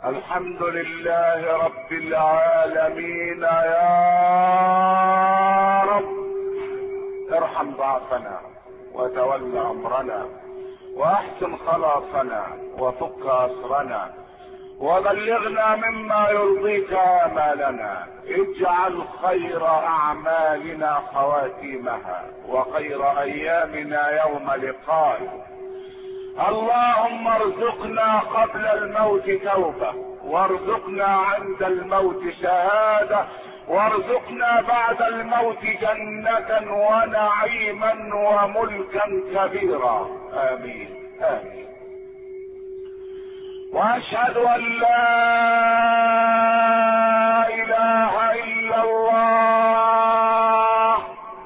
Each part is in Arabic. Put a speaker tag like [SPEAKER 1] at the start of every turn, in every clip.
[SPEAKER 1] الحمد لله رب العالمين. يا رب ارحم ضعفنا وتول امرنا واحسن خلاصنا وفك اسرنا وبلغنا مما يرضيك امالنا. اجعل خير اعمالنا خواتيمها وخير ايامنا يوم لقائك. اللهم ارزقنا قبل الموت توبة، وارزقنا عند الموت شهادة، وارزقنا بعد الموت جنة ونعيما وملكا كبيرا. امين امين. واشهد ان لا اله الا الله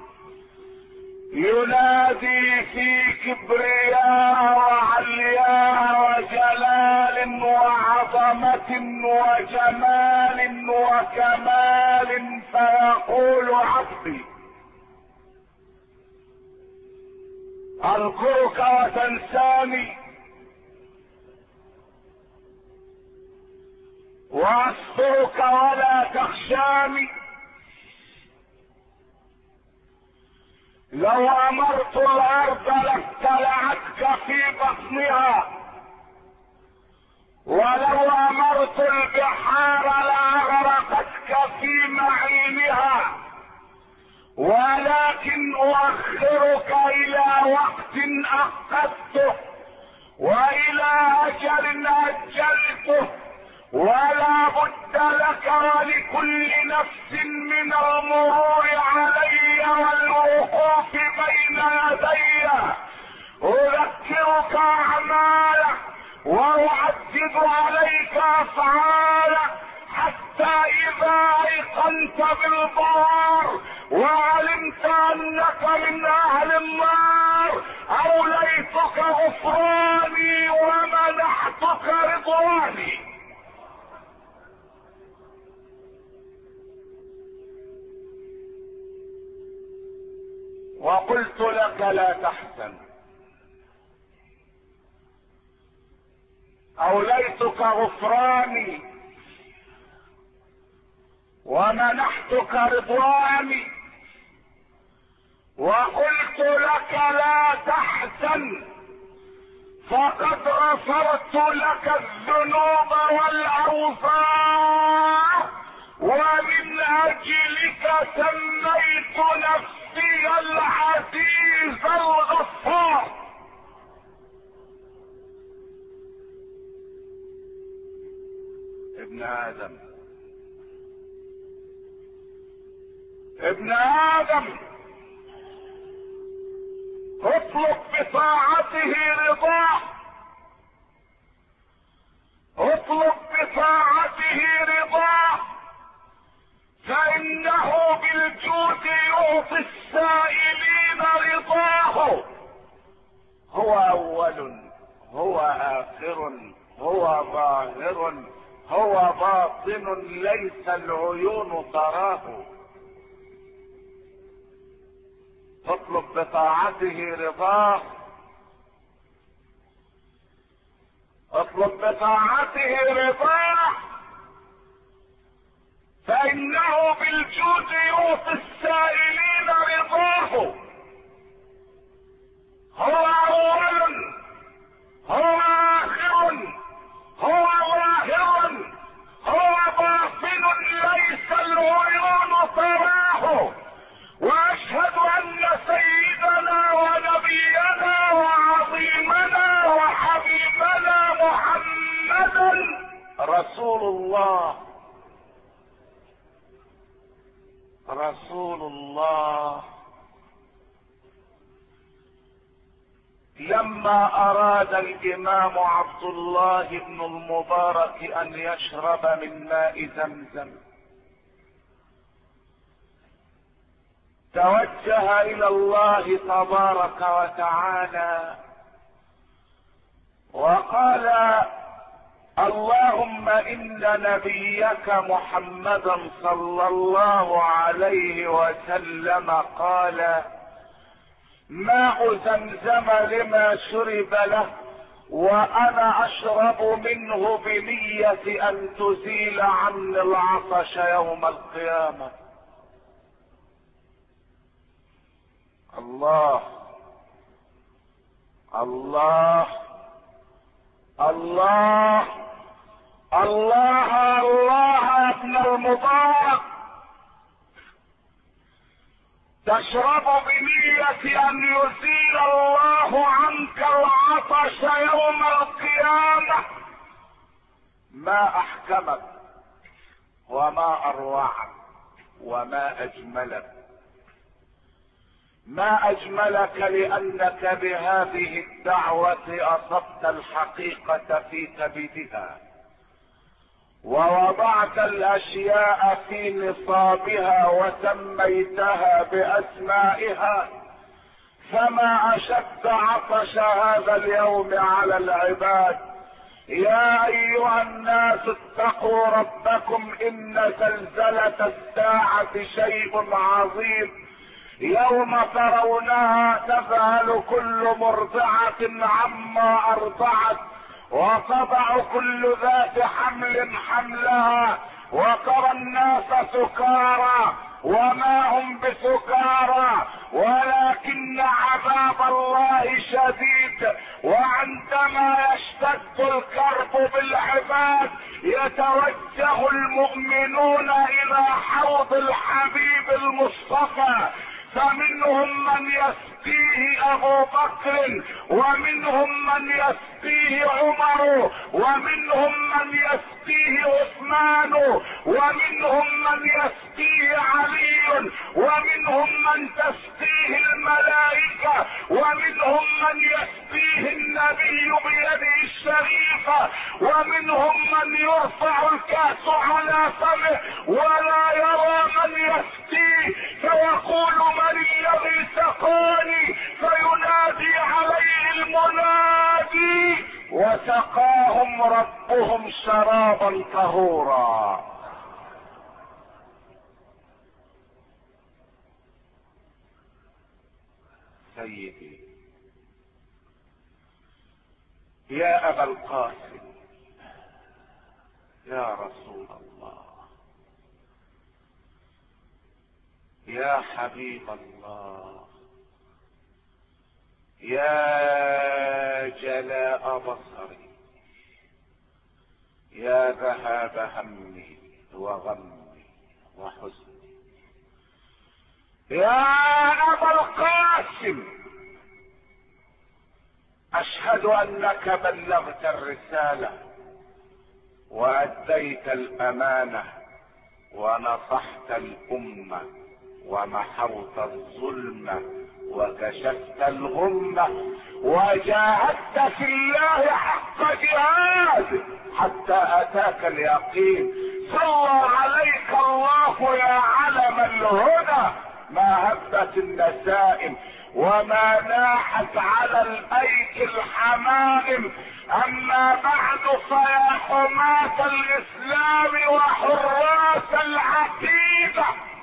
[SPEAKER 1] ينادي في كبرياء وعلياء وجلال وعظمة وجمال وكمال فيقول عبدي اذكرك وتنساني واذكرك ولا تخشاني. لو امرت الارض لابتلعتك في بطنها، ولو امرت البحار لاغرقتك في معينها، ولكن اؤخرك الى وقت اقدته والى اجل اجلته، ولا بد لك ولكل نفس من المرور علي والوقوف بين يدي. اذكرك اعمالك واعدد عليك افعالك حتى اذا ايقنت بالبار وعلمت انك من اهل النار اوليتك غفراني ومنحتك رضواني. وقلت لك لا تحزن، اوليتك غفراني ومنحتك رضواني. وقلت لك لا تحزن فقد غفرت لك الذنوب والاوزار، ومن اجلك سميت نفسي العزيز الغفار. ابن ادم ابن ادم اطلب بطاعته رضاه، اطلب بطاعته رضاه، فانه بالجود يعطي السائلين رضاه. هو اول، هو اخر، هو ظاهر، هو باطن ليس العيون تراه. اطلب بطاعته رضاه، اطلب بطاعته رضاه، فانه بالجود يعطي السائلين رضاه. هو اول، هو اخر، هو ظاهر، هو باطن ليس العيون تراه. واشهد ان سيدنا ونبينا وعظيمنا وحبيبنا محمدا رسول الله، رسول الله. لما اراد الامام عبد الله بن المبارك ان يشرب من ماء زمزم توجه الى الله تبارك وتعالى وقال: اللهم ان نبيك محمدا صلى الله عليه وسلم قال: ماء زمزم لما شرب له وانا اشرب منه بنية ان تزيل عني العطش يوم القيامة. الله الله الله الله الله يا ابن المبارك، تشرب بنية ان يزيل الله عنك العطش يوم القيامة. ما احكمك وما اروعك وما اجملك، ما اجملك لانك بهذه الدعوة اصبت الحقيقة في كبدها، ووضعت الاشياء في نصابها وسميتها باسمائها. فما اشد عطش هذا اليوم على العباد. يا ايها الناس اتقوا ربكم، ان زلزلة الساعة شيء عظيم، يوم ترونها تذهل كل مرضعة عما ارضعت، وتضع كل ذات حمل حملها، وترى الناس سكارى وما هم بسكارى ولكن عذاب الله شديد. وعندما يشتد الكرب بالعباد يتوجه المؤمنون الى حوض الحبيب المصطفى، فمنهم من يسقيه ابو بكر، ومنهم من يسقيه عمر، ومنهم من يسقيه عثمان، ومنهم من يسقيه علي، ومنهم من تسقيه الملائكة، ومنهم من يسقيه النبي بيده الشريفة، ومنهم من يرفع الكأس على فمه ولا يرى من يسقيه، فيقول من الذي سقاني، فينادي عليه المنادي وسقاهم ربهم شرابا طهورا. سيدي يا ابا القاسم، يا رسول الله، يا حبيب الله، يا جلاء بصري، يا ذهاب همي وغمي وحزني، يا ابا القاسم، اشهد انك بلغت الرسالة واديت الامانة ونصحت الامة ومحوت الظلم وكشفت الغمة وجاهدت في الله حق جهاد حتى اتاك اليقين. صلى عليك الله يا علم الهدى، ما هبت النسائم وما ناحت على الايك الحمائم. اما بعد فيا حماة الاسلام وحراس العقيدة،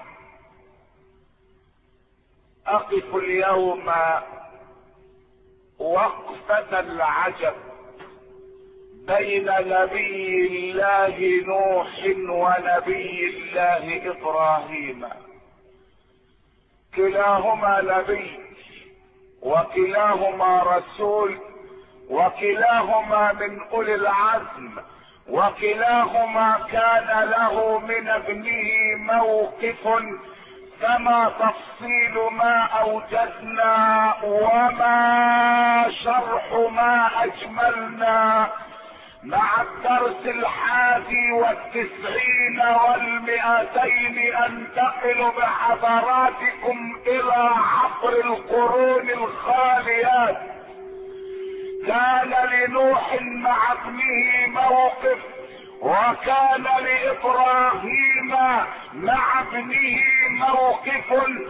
[SPEAKER 1] اقف اليوم وقفة العجب بين نبي الله نوح ونبي الله ابراهيم. كلاهما نبي وكلاهما رسول وكلاهما من اولي العزم، وكلاهما كان له من ابنه موقف، كما تفصيل ما اوجدنا وما شرح ما اجملنا. مع الدرس 91 و200 انتقل بحضراتكم الى عبر القرون الخاليات. كان لنوح مع ابنه موقف، وكان لابراهيم مع ابنه موقف،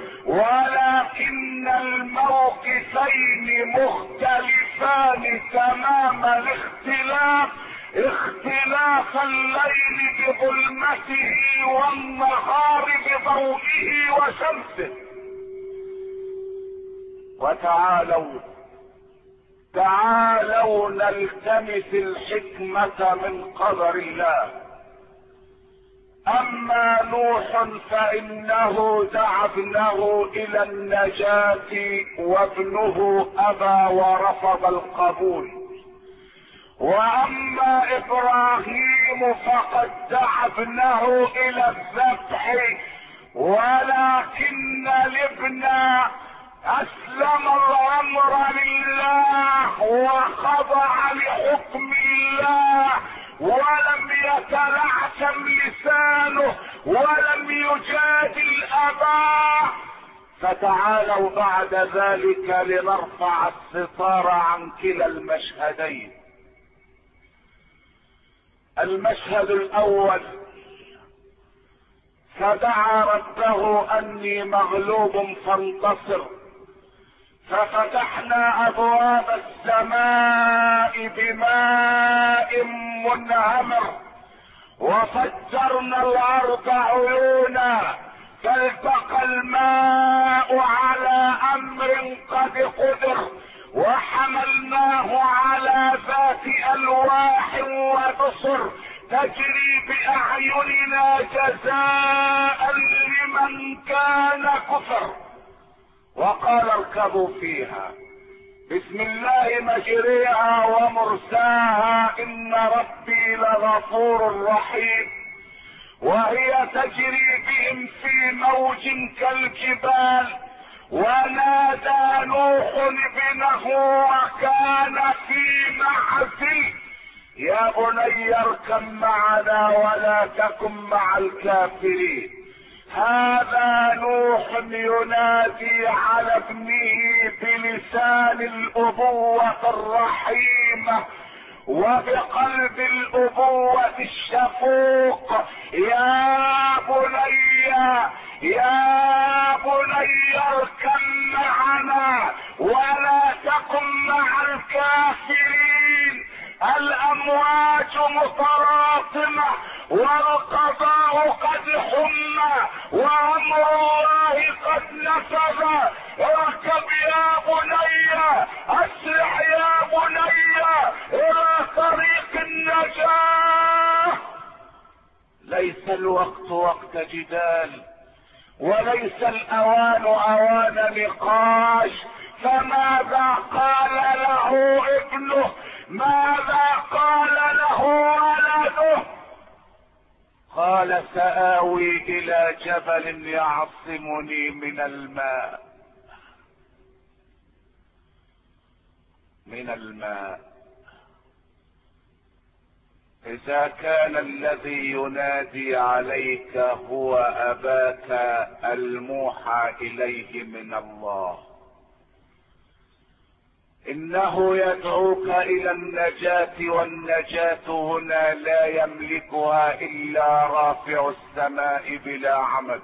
[SPEAKER 1] ولكن الموقفين مختلفان تمام الاختلاف، اختلاف الليل بظلمته والنهار بضوئه وشمسه. وتعالوا تعالوا نلتمس الحكمة من قدر الله. اما نوح فانه دعا ابنه الى النجاة وابنه ابى ورفض القبول. واما ابراهيم فقد دعا ابنه الى الذبح، ولكن الابن اسلم الامر لله وخضع لحكم الله، ولم يتلعثم لسانه ولم يجادل اباه. فتعالوا بعد ذلك لنرفع الستار عن كلا المشهدين. المشهد الاول: فدعا ربه اني مغلوب فانتصر، ففتحنا ابواب السماء بماء منهمر، وفجرنا الارض عيونا، فالتقى الماء على امر قد قدر، وحملناه على ذات الواح ودسر تجري باعيننا جزاء لمن كان كفر. وقال اركبوا فيها بسم الله مجريها ومرساها ان ربي لغفور رحيم. وهي تجري بهم في موج كالجبال، ونادى نوح ابنه وكان في معزل يا بني اركب معنا ولا تكن مع الكافرين. هذا نوح ينادي على ابنه بلسان الابوة الرحيمة وبقلب الابوة الشفوق: يا بني يا بني اركب معنا ولا تكن مع الكافرين. الامواج متراطمة والقضاء قد حم وامر الله قد نفذ. اركب يا بني، اسرع يا بني الى طريق النجاة. ليس الوقت وقت جدال، وليس الاوان اوان نقاش. فماذا قال له ابنه؟ ماذا قال له ولده؟ قال سآوي الى جبل يعصمني من الماء. من الماء. اذا كان الذي ينادي عليك هو اباك الموحى اليه من الله، انه يدعوك الى النجاة، والنجاة هنا لا يملكها الا رافع السماء بلا عمد.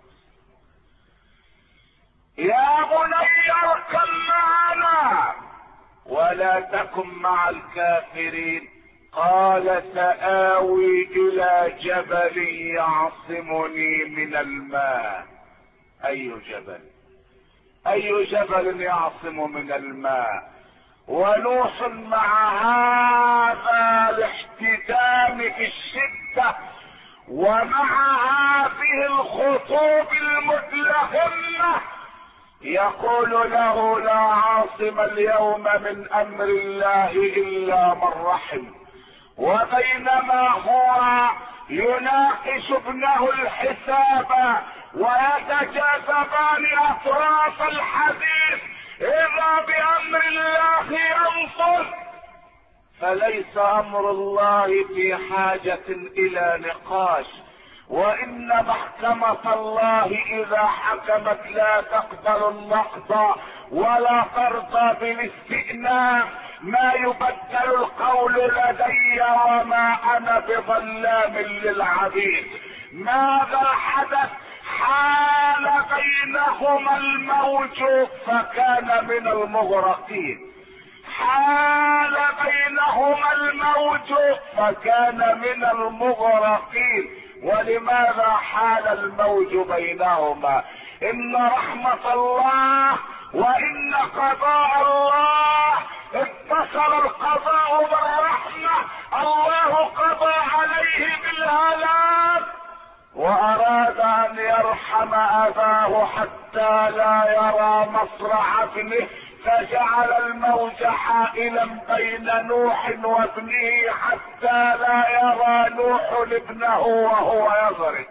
[SPEAKER 1] يا بني اركب معنا ولا تكن مع الكافرين. قال سآوي الى جبل يعصمني من الماء. اي جبل؟ اي جبل يعصم من الماء؟ ونوح مع هذا الاحتدام في الشدة ومع هذه الخطوب المدلهمة يقول له: لا عاصم اليوم من امر الله الا من رحم. وبينما هو يناقش ابنه الحساب ويتجاذبان اطراف الحديث اذا بامر الله ينصر. فليس امر الله في حاجة الى نقاش، وان محكمة الله اذا حكمت لا تقبل النقض ولا ترضى بالاستئناف. ما يبدل القول لدي وما انا بظلام للعبيد. ماذا حدث؟ حال بينهما الموج فكان من المغرقين. حال بينهما الموج فكان من المغرقين. ولماذا حال الموج بينهما؟ ان رحمة الله وان قضاء الله اتصل القضاء بالرحمة، الله قضى عليه بالهلاك واراد ان يرحم اباه حتى لا يرى مصرع ابنه، فجعل الموج حائلا بين نوح وابنه حتى لا يرى نوح ابنه وهو يغرق.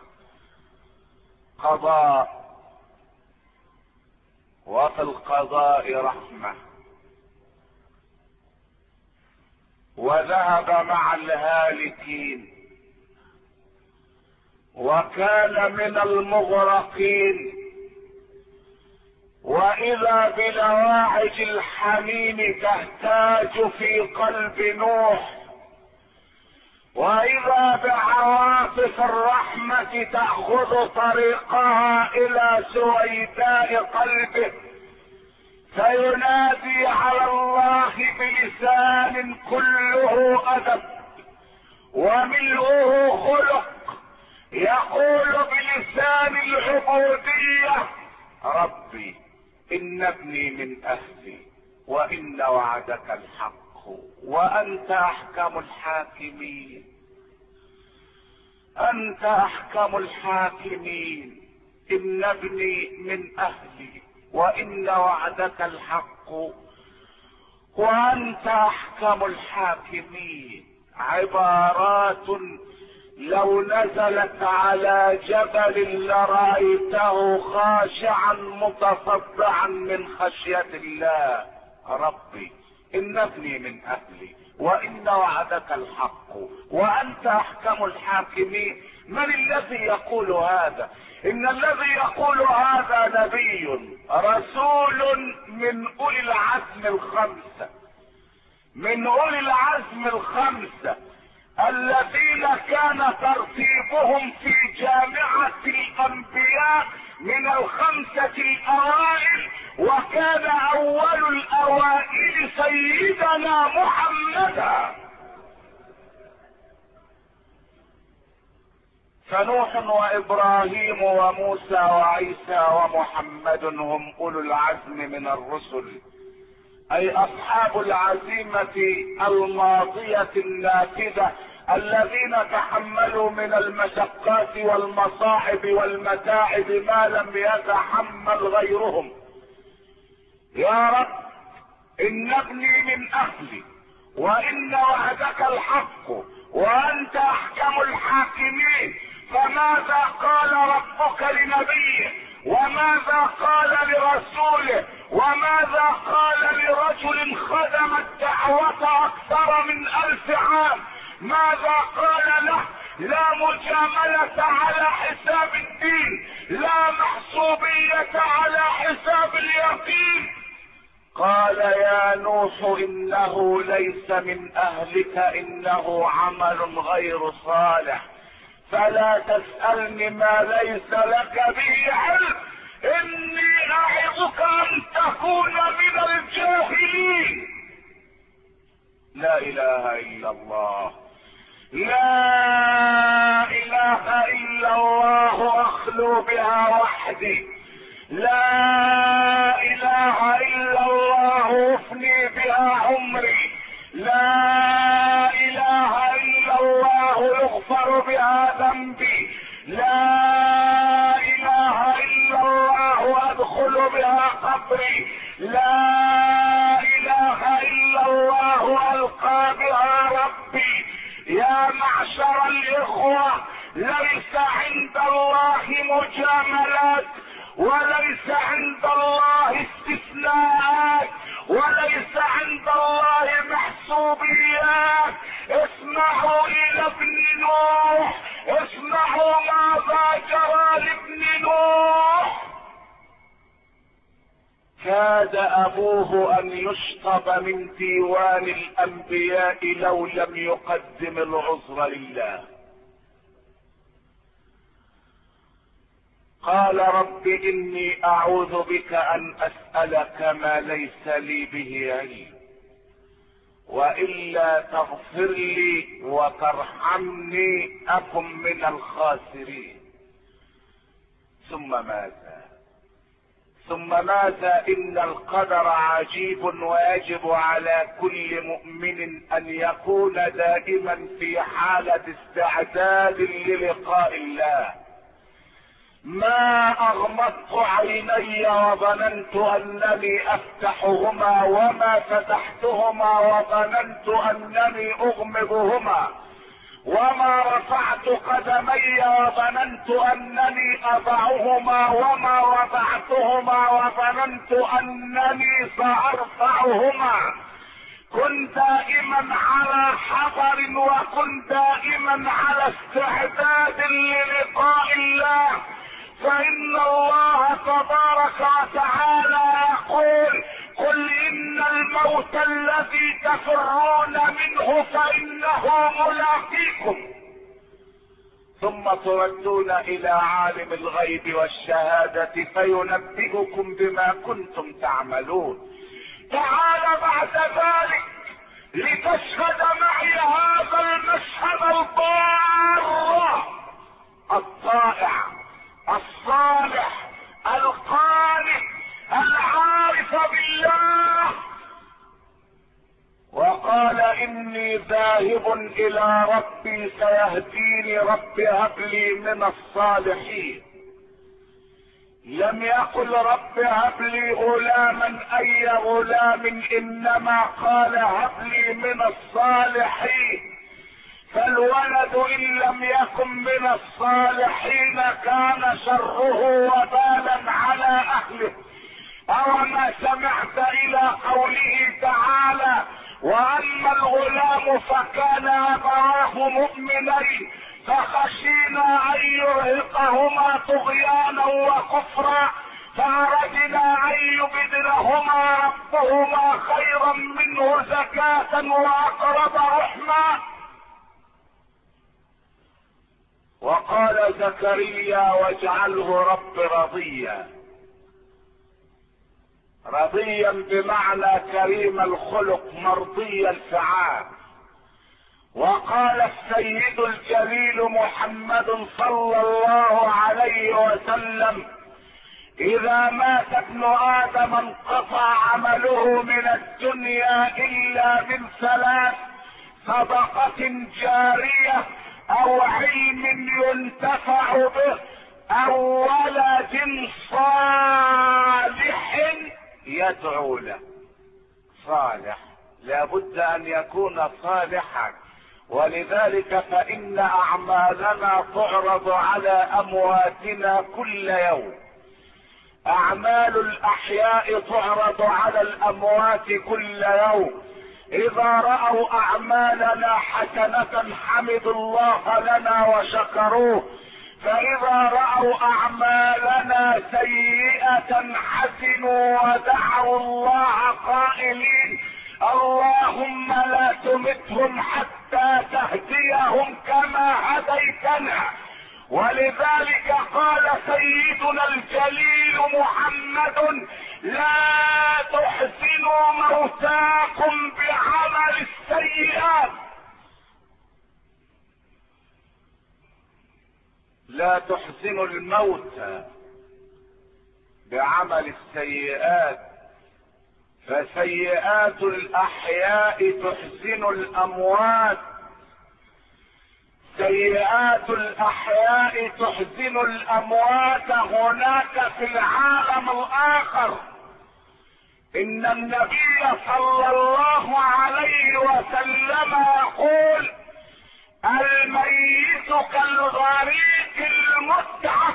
[SPEAKER 1] قضاء، وفي القضاء رحمة. وذهب مع الهالكين وكان من المغرقين، واذا بلواعج الحميم تهتاج في قلب نوح، واذا بعواطف الرحمة تأخذ طريقها الى سويداء قلبه، فينادي على الله بلسان كله ادب وملؤه خلق، يقول بلسان العبودية: ربي ان ابني من اهلي وان وعدك الحق وانت احكم الحاكمين، انت احكم الحاكمين، ان ابني من اهلي وان وعدك الحق وانت احكم الحاكمين. عبارات لو نزلت على جبل لرأيته خاشعا متصدعا من خشية الله. ربي ان ابني من اهلي وان وعدك الحق وانت احكم الحاكمين. من الذي يقول هذا؟ ان الذي يقول هذا نبي رسول من اولي العزم الخمسة، من اولي العزم الخمسة الذين كان ترتيبهم في جامعة الانبياء من الخمسة الاوائل، وكان اول الاوائل سيدنا محمدا. فنوح وابراهيم وموسى وعيسى ومحمد هم اولو العزم من الرسل، اي اصحاب العزيمة الماضية النافذة، الذين تحملوا من المشقات والمصاعب والمتاعب ما لم يتحمل غيرهم. يا رب ان ابني من اهلي وان وعدك الحق وانت احكم الحاكمين. فماذا قال ربك لنبيه؟ وماذا قال لرسوله؟ وماذا قال لرجل خدم الدعوة اكثر من 1000 عام؟ ماذا قال له؟ لا مجاملة على حساب الدين، لا محسوبية على حساب اليقين. قال: يا نوح انه ليس من اهلك، انه عمل غير صالح، فلا تسألني ما ليس لك به علم، اني اعظك ان تكون من الجاهلين. لا اله الا الله، لا اله الا الله اخلو بها وحدي، لا اله الا الله افني بها عمري، لا اله الا الله يغفر بها ذنبي، لا اله الا الله ادخل بها قبري، لا اله الا الله القى بها ربي. يا معشر الاخوة، ليس عند الله مجاملات، وليس عند الله استثناءات، وليس عند الله محسوبيات. اسمعوا الى ابن نوح، اسمعوا ماذا جرى لابن نوح. كاد ابوه ان يشطب من ديوان الانبياء لو لم يقدم العذر لله. قال: رب اني اعوذ بك ان اسألك ما ليس لي به علم، والا تغفر لي وترحمني اكن من الخاسرين. ثم ماذا؟ ثم ماذا؟ إن القدر عجيب ويجب على كل مؤمن أن يكون دائما في حالة استعداد للقاء الله. ما أغمضت عيني وظننت أنني أفتحهما، وما فتحتهما وظننت أنني أغمضهما، وما رفعت قدمي وظننت أنني أضعهما، وما وضعتهما وظننت أنني سأرفعهما. كن دائما على حذر، وكن دائما على استعداد للقاء الله، فإن الله تبارك وتعالى يقول: قل إن الموت الذي تفرون منه فإنه ملاقيكم، ثم تردون إلى عالم الغيب والشهادة فينبئكم بما كنتم تعملون. تعال بعد ذلك لتشهد معي هذا المشهد الضار الطائع الصالح القانت العارف بالله. وقال: إني ذاهب إلى ربي سيهديني، رب هب لي من الصالحين. لم يقل رب هب لي غلاما أي غلام، إنما قال هب لي من الصالحين. فالولد إن لم يكن من الصالحين كان شره وبالا على أهله. أوما سمعت إلى قوله تعالى: وأما الغلام فكان أبواه مؤمنين فخشينا أن يرهقهما طغيانا وكفرا فأردنا أن يبدلهما ربهما خيرا منه زكاة وأقرب رحما. وقال زكريا: واجعله رب رضيا. رضيا بمعنى كريم الخلق مرضي الفعال. وقال السيد الجليل محمد صلى الله عليه وسلم: إذا مات ابن آدم انقطع عمله من الدنيا إلا من ثلاث: صدقة جارية، أو علم ينتفع به، أو ولد صالح يدعو له. صالح لابد أن يكون صالحا، ولذلك فإن أعمالنا تعرض على أمواتنا كل يوم. أعمال الأحياء تعرض على الأموات كل يوم. إذا رأوا أعمالنا حسنة حمدوا الله لنا وشكروه، فإذا رأوا أعمالنا سيئة حزنوا ودعوا الله قائلين: اللهم لا تمتهم حتى تهديهم كما هديتنا. ولذلك قال سيدنا الجليل محمد: لا تحسنوا موتاكم بعمل السيئات. لا تحسنوا الموت بعمل السيئات، فسيئات الأحياء تحزن الأموات. سيئات الأحياء تحزن الأموات هناك في العالم الآخر. إن النبي صلى الله عليه وسلم يقول: الميت كالغريق المتعب،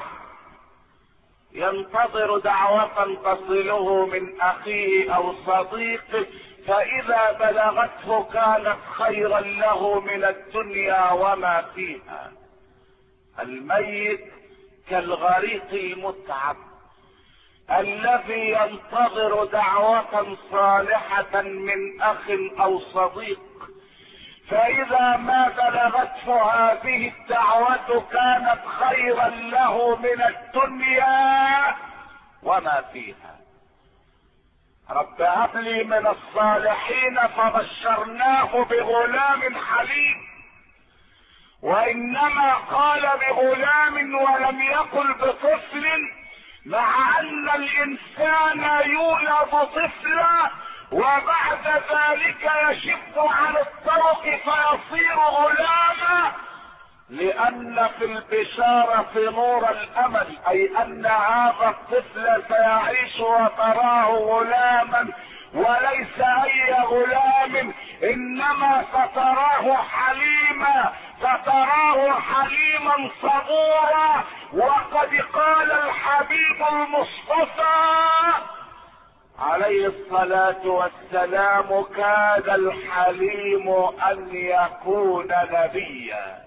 [SPEAKER 1] ينتظر دعوة تصله من أخيه أو صديقه، فإذا بلغته كانت خيرا له من الدنيا وما فيها. الميت كالغريق المتعب الذي ينتظر دعوة صالحة من أخ أو صديق، فإذا ما بلغته هذه الدعوة كانت خيرا له من الدنيا وما فيها. رب هب لي من الصالحين، فبشرناه بغلام حليم. وإنما قال بغلام ولم يقل بطفل، مع ان الانسان يولد طفلا وبعد ذلك يشب عن الطرق فيصير غلاما، لان في البشارة نور الامل، اي ان هذا الطفل سيعيش وتراه غلاما، وليس اي غلام، انما ستراه حليما، ستراه حليما صبورا. وقد قال الحبيب المصطفى عليه الصلاة والسلام: كاد الحليم ان يكون نبيا.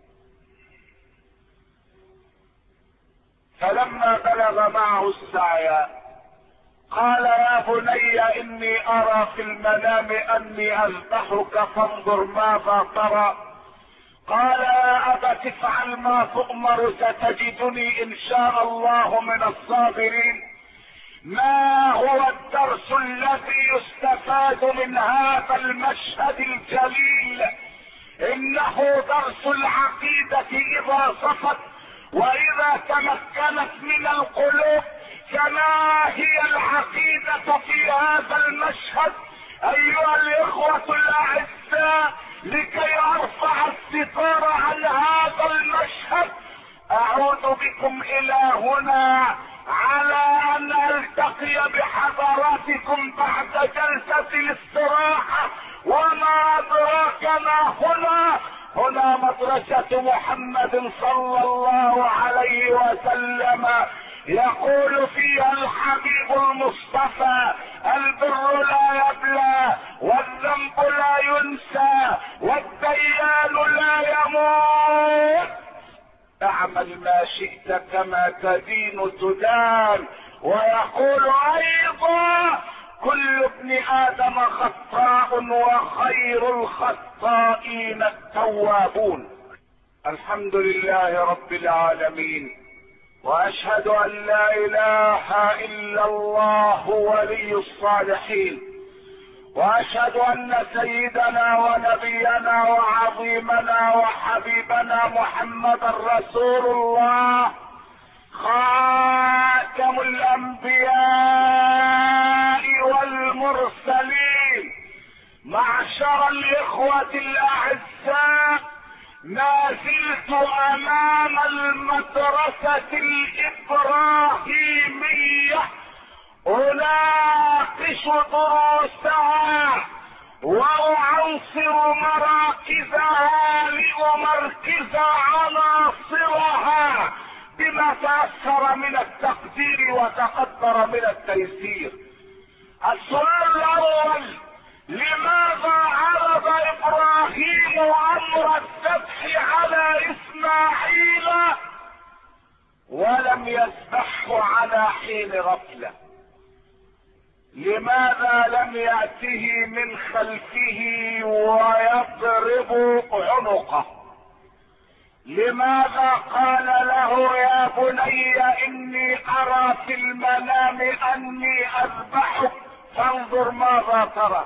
[SPEAKER 1] فلما بلغ معه السعي قال: يا بني اني ارى في المنام اني اذبحك فانظر ماذا ترى. قال: يا ابت افعل ما تؤمر ستجدني ان شاء الله من الصابرين. ما هو الدرس الذي يستفاد من هذا المشهد الجليل؟ انه درس العقيدة اذا صفت واذا تمكنت من القلوب. فما هي العقيدة في هذا المشهد ايها الاخوة الاعزاء؟ لكي ارفع الستار عن هذا المشهد اعود بكم الى هنا على ان التقي بحضراتكم بعد جلسة الاستراحة. وما ادراك ما هنا مدرسة محمد صلى الله عليه وسلم، يقول فيها الحبيب المصطفى: البر لا يبلى والذنب لا ينسى والديان لا يموت. اعمل ما شئت كما تدين تدان. ويقول ايضا: كل ابن ادم خطاء وخير الخطائين التوابون. الحمد لله رب العالمين، واشهد ان لا اله الا الله ولي الصالحين، واشهد ان سيدنا ونبينا وعظيمنا وحبيبنا محمد رسول الله خاتم الانبياء والمرسلين. معشر الاخوة الاعزاء، ما زلت امام المدرسة الابراهيمية اناقش دروسها واعنصر مراكزها لامركز عناصرها بما تأثر من التقدير وتقدر من التيسير. السؤال الاول: لماذا عرض ابراهيم امر الذبح على اسماعيل ولم يذبحه على حين غفلة؟ لماذا لم يأته من خلفه ويضرب عنقه؟ لماذا قال له: يا بني اني ارى في المنام اني اذبحك فانظر ماذا ترى؟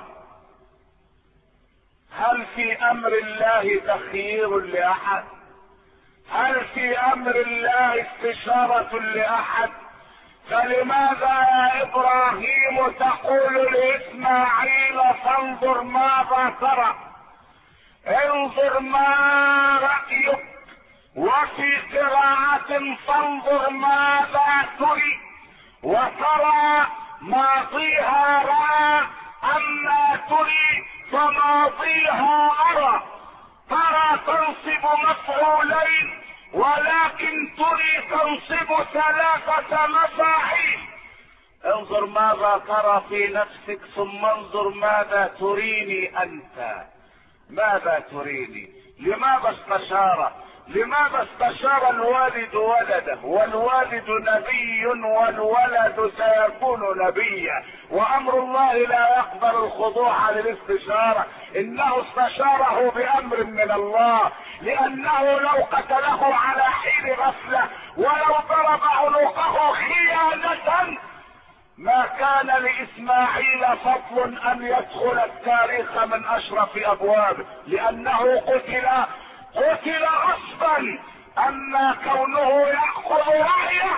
[SPEAKER 1] هل في امر الله تخيير لاحد؟ هل في امر الله استشارة لاحد؟ فلماذا يا ابراهيم تقول لاسماعيل فانظر ماذا ترى؟ انظر ما رأيك. وفي قراءة فانظر ماذا تري، وترى ماضيها رأى، اما تري فماضيها ارى. ترى تنصب مفعولين، ولكن تري تنصب ثلاثة مفاعيل. انظر ماذا ترى في نفسك ثم انظر ماذا تريني انت. ماذا تريني؟ لماذا استشار؟ لماذا استشار الوالد ولده؟ والوالد نبي والولد سيكون نبيا، وامر الله لا يقبل الخضوع للاستشارة. انه استشاره بامر من الله، لانه لو قتله على حين غفلة ولو ضرب عنقه خيانة ما كان لاسماعيل فضل ان يدخل التاريخ من اشرف ابوابه، لانه قتل غصبا. اما كونه يأخذ رأيه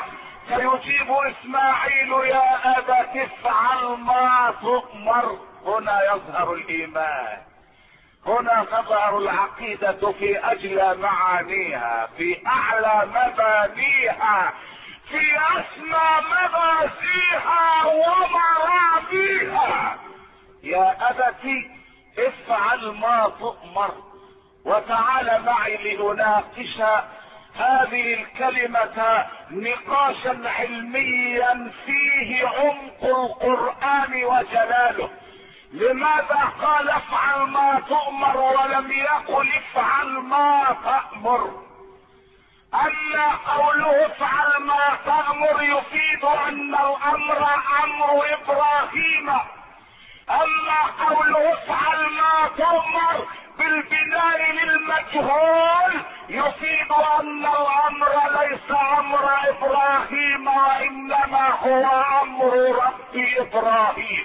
[SPEAKER 1] فيجيب اسماعيل يا ابت افعل ما تؤمر. هنا يظهر الايمان، هنا تظهر العقيدة في اجلى معانيها، في اعلى مبانيها، في اسمى مبادئها ومراميها. يا ابت افعل ما تؤمر. وتعال معي لنناقش هذه الكلمة نقاشا علميا فيه عمق القرآن وجلاله. لماذا قال افعل ما تؤمر ولم يقل افعل ما تأمر؟ اما قوله افعل ما تأمر يفيد ان الامر امر ابراهيم، اما قوله افعل ما تؤمر بالبناء للمجهول يفيد ان الامر ليس امر ابراهيم وانما هو امر رب ابراهيم.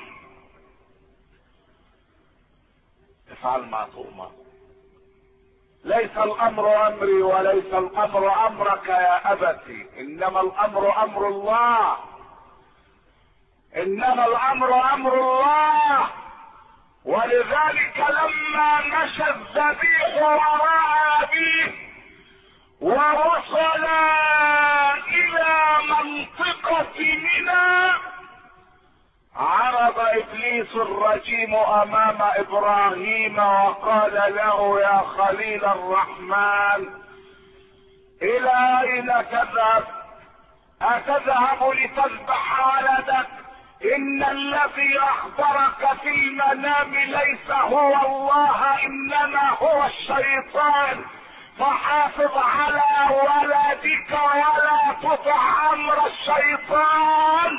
[SPEAKER 1] افعل ما تؤمر، ليس الامر امري وليس الامر امرك يا ابتي، انما الامر امر الله، انما الامر امر الله. ولذلك لما مشى الذبيح وراء ابيه ووصل الى منطقة منى عرض ابليس الرجيم امام ابراهيم وقال له يا خليل الرحمن الى اين تذهب؟ اتذهب لتذبح ولدك؟ ان الذي اخبرك في المنام ليس هو الله انما هو الشيطان، فحافظ على ولدك ولا تطع امر الشيطان.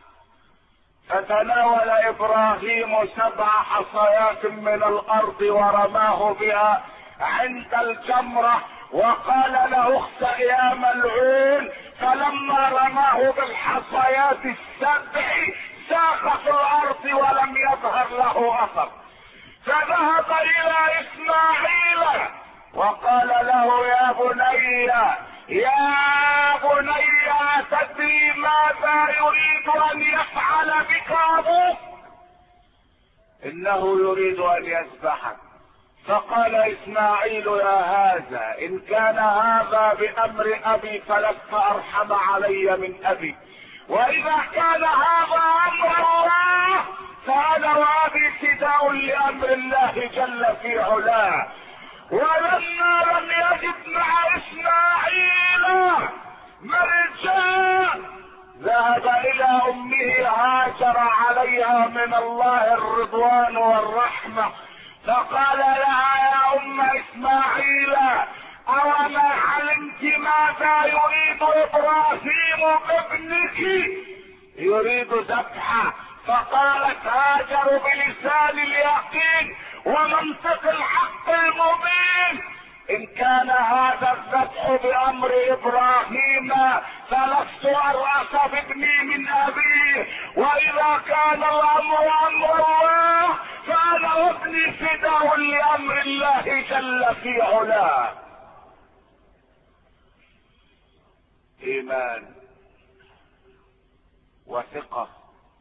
[SPEAKER 1] فتناول ابراهيم 7 حصيات من الارض ورماه بها عند الجمرة وقال له اخسأ يا ملعون، فلما رماه بالحصيات ال7 ساق في الارض ولم يظهر له اثر. فذهب الى اسماعيل وقال له يا بني يا بني أتدري ماذا يريد ان يفعل بك ابوك؟ انه يريد ان يذبحك. فقال اسماعيل يا هذا ان كان هذا بامر ابي فلست ارحم علي من ابي، واذا كان هذا امر الله فانا وابي فداء لامر الله جل في علاه. ولما لم يجد مع اسماعيل مرجع ذهب الى امه هاجر عليها من الله الرضوان والرحمة، فقال لها يا ام اسماعيل اوما علمت ماذا يريد ابراهيم بابنك؟ يريد ذبحه. فقالت هاجر بلسان اليقين ومنطق الحق المبين ان كان هذا الذبح بامر ابراهيم فلست ارأس بابني من ابيه، واذا كان الامر امر الله فانا ابني فداء لامر الله جل في علاه. ايمان وثقة،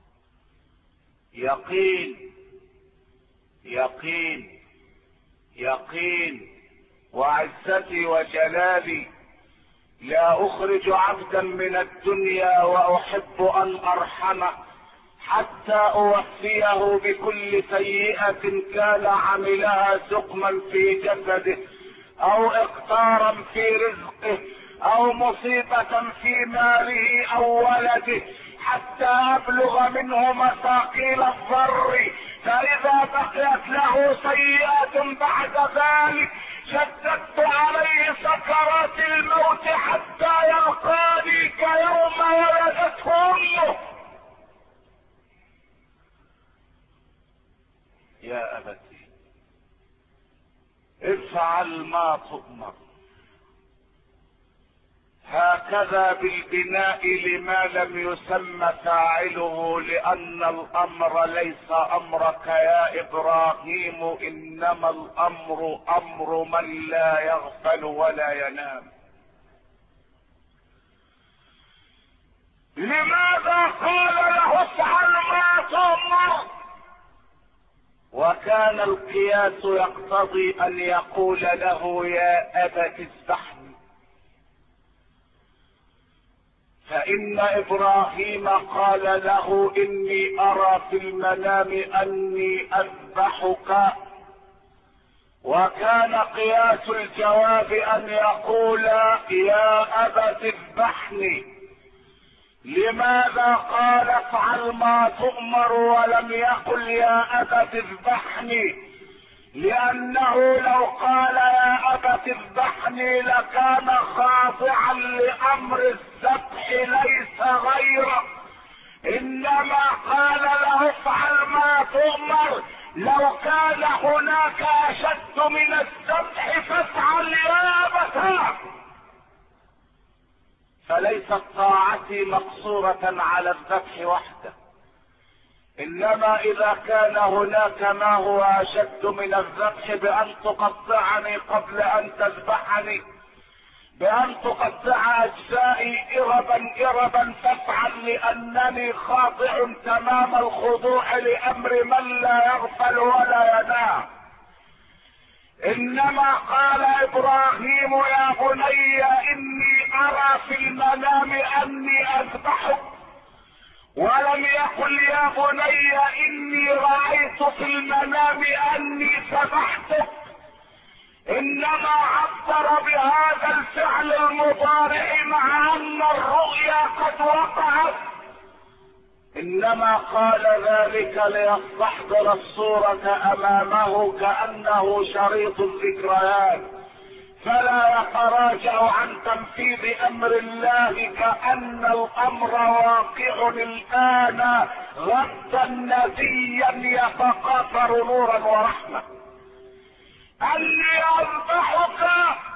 [SPEAKER 1] يقين يقين يقين. وعزتي وجلالي لا اخرج عبدا من الدنيا واحب ان ارحمه حتى اوفيه بكل سيئة كان عملها سقما في جسده او اقتارا في رزقه او مصيبة في ماله او ولده حتى ابلغ منه مثاقيل الضر، فاذا بقيت له سيئة بعد ذلك شددت عليه سكرات الموت حتى يلقاني كيوم ولدته امه. يا ابتي افعل ما تؤمر. هكذا بالبناء لما لم يسمى فاعله، لان الامر ليس امرك يا ابراهيم انما الامر امر من لا يغفل ولا ينام. لماذا قال له افعل ما تؤمر؟ وكان القياس يقتضي ان يقول له يا ابت اذبحني، فان ابراهيم قال له اني ارى في المنام اني اذبحك، وكان قياس الجواب ان يقول يا ابت اذبحني. لماذا قال افعل ما تؤمر ولم يقل يا ابت اذبحني؟ لانه لو قال يا ابت اذبحني لكان خاضعا لامر الذبح ليس غيره، انما قال له افعل ما تؤمر. لو كان هناك اشد من الذبح فافعل يا ابتاه. فليست طاعتي مقصورة على الذبح وحده، انما اذا كان هناك ما هو اشد من الذبح بان تقطعني قبل ان تذبحني، بان تقطع اجزائي اربا فافعل، لانني خاضع تمام الخضوع لامر من لا يغفل ولا ينام. انما قال ابراهيم يا بني اني ارى في المنام اني اذبحك، ولم يقل يا بني اني رايت في المنام اني ذبحتك، انما عبر بهذا الفعل المضارع مع ان الرؤيا قد وقعت، انما قال ذلك ليستحضر الصورة امامه كأنه شريط الذكريات، فلا يتراجع عن تنفيذ امر الله كأن الامر واقع الان غدا نديا يتقاطر نورا ورحمة. اني اذبحك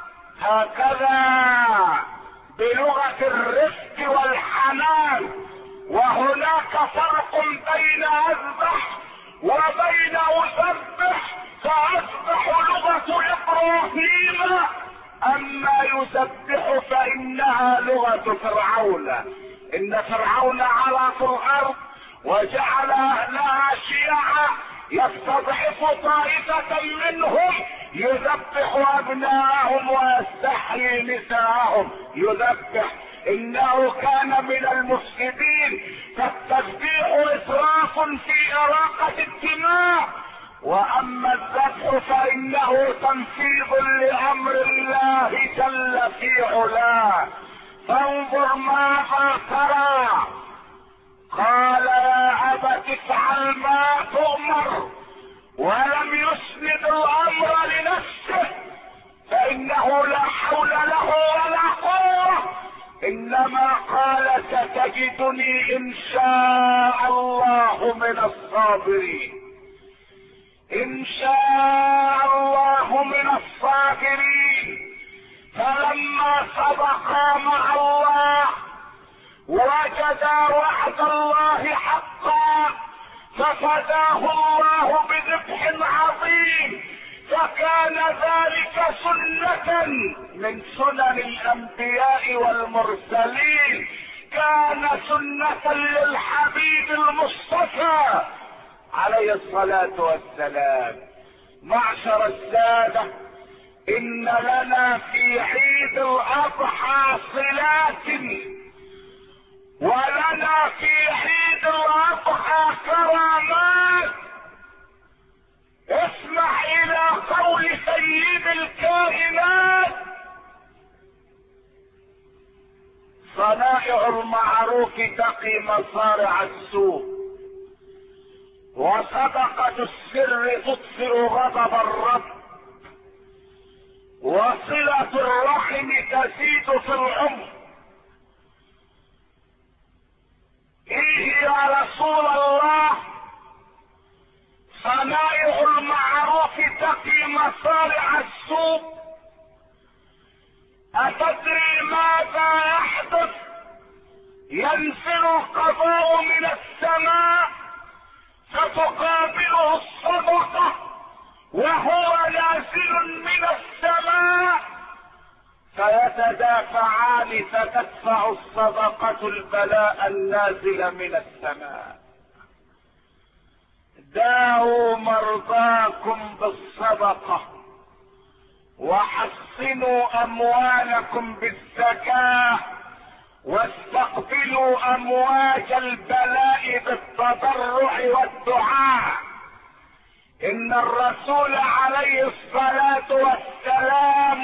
[SPEAKER 1] هكذا بلغة الرفق والحنان، وهناك فرق بين اذبح وبين اسبح، فاذبح لغة ابراهيم، اما يسبح فانها لغة فرعون. ان فرعون علا في الارض وجعل اهلها شيعا يستضعف طائفة منهم يذبح ابناءهم ويستحيي نساءهم. يذبح انه كان من المفسدين، فالتذبيح اسراف في اراقة الدماء، واما الذبح فانه تنفيذ لامر الله جل في علاه. فانظر ماذا ترى. قال يا ابت افعل ما تؤمر، ولم يسند الامر لنفسه، فانه لا حول له ولا قوة، انما قال ستجدني ان شاء الله من الصابرين. ان شاء الله من الصابرين. فلما صدقا مع الله وجدا وعد الله حقا ففداه الله بذبح عظيم، فكان ذلك سنة من سنن الانبياء والمرسلين، كان سنة للحبيب المصطفى عليه الصلاة والسلام. معشر السادة، ان لنا في عيد الاضحى صلات، ولنا في عيد الاضحى كرامات. اسمع الى قول سيد الكائنات: صنائع المعروف تقي مصارع السوء، وصدقة السر تطفئ غضب الرب، وصلة الرحم تزيد في العمر. ايه يا رسول الله؟ صنائع المعروف تقي مصارع السوء. اتدري ماذا يحدث؟ ينزل القضاء من السماء فتقابله الصدقة وهو نازل من السماء، فيتدافعان فتدفع الصدقة البلاء النازل من السماء. داووا مرضاكم بالصدقة وحصنوا اموالكم بالزكاة واستقبلوا امواج البلاء بالتضرع والدعاء. ان الرسول عليه الصلاة والسلام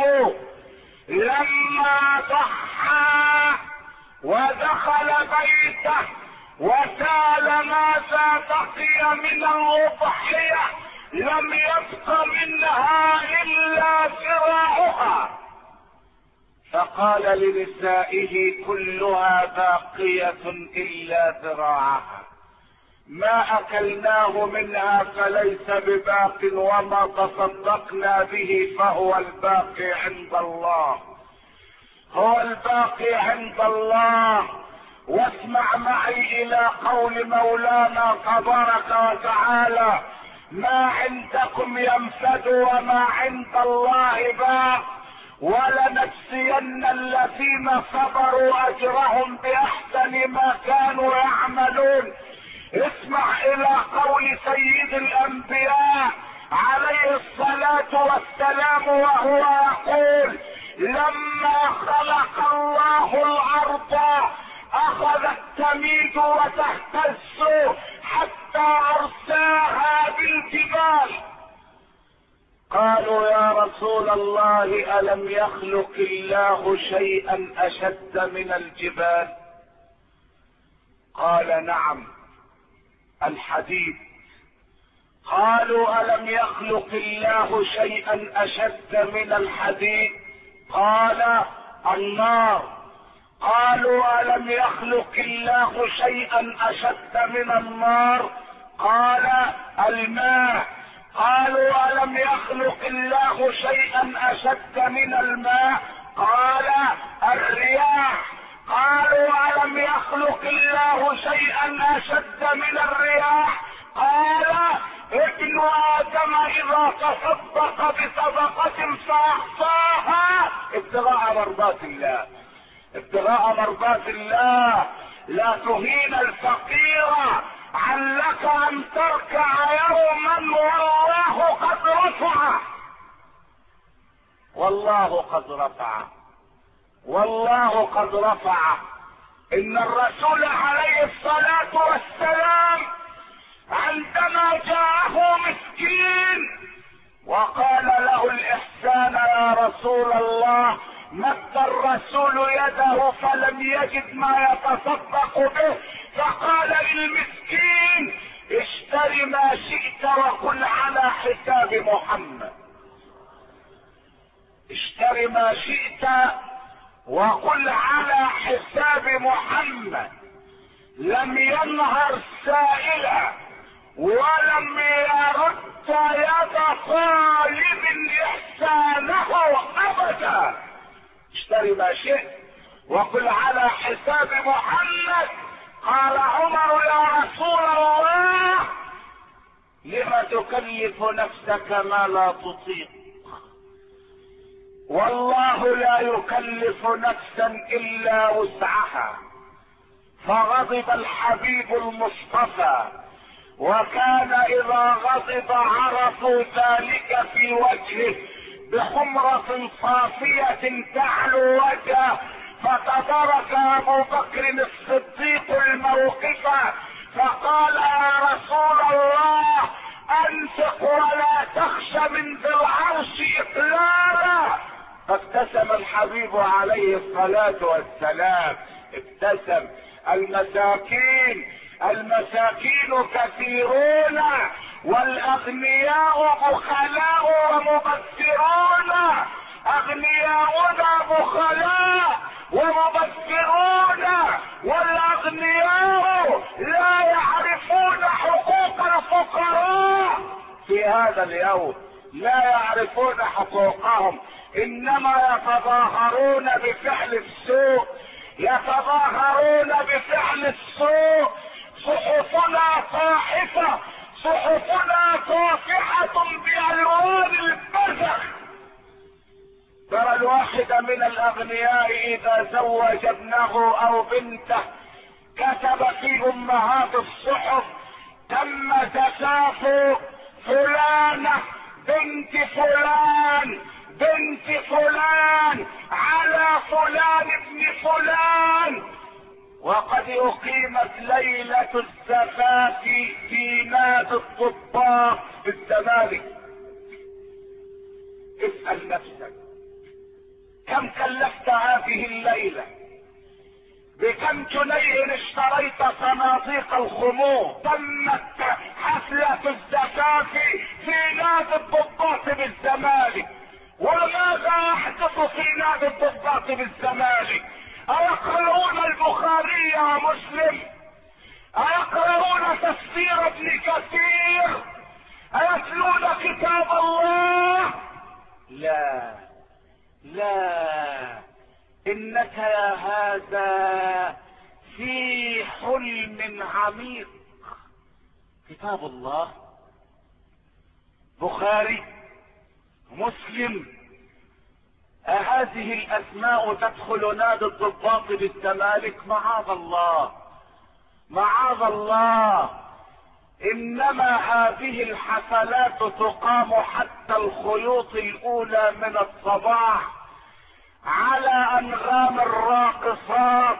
[SPEAKER 1] لما ضحى ودخل بيته وسال ماذا بقي من الأضحية لم يبق منها الا ذراعها، فقال لنسائه كلها باقية الا ذراعها، ما اكلناه منها فليس بباق وما تصدقنا به فهو الباقي عند الله، هو الباقي عند الله. واسمع معي الى قول مولانا تبارك وتعالى: ما عندكم ينفد وما عند الله باق ولنجزين الذين صبروا اجرهم باحسن ما كانوا يعملون. اسمع الى قول سيد الانبياء عليه الصلاة والسلام وهو يقول: لما خلق الله الارض اخذت تميد وتهتز حتى ارساها بالجبال. قالوا يا رسول الله الم يخلق الله شيئا اشد من الجبال؟ قال نعم، الحديد. قالوا الم يخلق الله شيئا اشد من الحديد؟ قال النار. قالوا الم يخلق الله شيئا اشد من النار؟ قال الماء. قالوا الم يخلق الله شيئا اشد من الماء؟ قال الرياح. قالوا الم يخلق الله شيئا اشد من الرياح؟ قال ابن ادم اذا تصدق بصدقة فاخفاها ابتغاء مرضات الله، ابتغاء مرضات الله. لا تهين الفقير علك ان تركع يوما والله قد رفع، والله قد رفع، والله قد رفع. ان الرسول عليه الصلاة والسلام عندما جاءه مسكين وقال له الاحسان يا رسول الله، مد الرسول يده فلم يجد ما يتصدق به، فقال للمسكين: اشتري ما شئت وكل على حساب محمد، اشتري ما شئت وكل على حساب محمد. لم ينهر سائلا ولم يرد يد طالب احسانه ابدا. اشتري ما شئت وقل على حساب محمد. قال عمر: يا رسول الله لم تكلف نفسك ما لا تطيق؟ والله لا يكلف نفسا الا وسعها. فغضب الحبيب المصطفى، وكان اذا غضب عرفوا ذلك في وجهه بحمرة صافية تعلو وجهه. فتدرك ابو بكر الصديق الموقف فقال: يا رسول الله انفق ولا تخش من ذي العرش اقلالا. فابتسم الحبيب عليه الصلاة والسلام، ابتسم. المساكين كثيرون والاغنياء بخلاء ومبذرون. اغنياؤنا بخلاء ومبذرون، والاغنياء لا يعرفون حقوق الفقراء في هذا اليوم، لا يعرفون حقوقهم، انما يتظاهرون بفعل السوء، يتظاهرون بفعل السوء. صحفنا طاحفة، صحفنا طافحة بألوان البذخ. ترى الواحد من الاغنياء اذا زوج ابنه او بنته كتب في امهات الصحف: تم زفاف فلانة بنت فلان بنت فلان على فلان ابن فلان، وقد اقيمت ليلة الزفاف في نادي الضباط بالزمالك. اسأل نفسك كم كلفت هذه الليلة؟ بكم جنيه اشتريت صناديق الخمور؟ تمت حفلة الزفاف في نادي الضباط بالزمالك. وماذا يحدث في نادي الضباط بالزمالك؟ أيقرؤون البخاري يا مسلم؟ أيقرؤون تفسير ابن كثير؟ أيتلون كتاب الله؟ لا لا، انك يا هذا في حلم عميق. كتاب الله، بخاري، مسلم، هذه الاسماء تدخل نادي الضباط بالزمالك؟ معاذ الله معاذ الله. انما هذه الحفلات تقام حتى الخيوط الاولى من الصباح على انغام الراقصات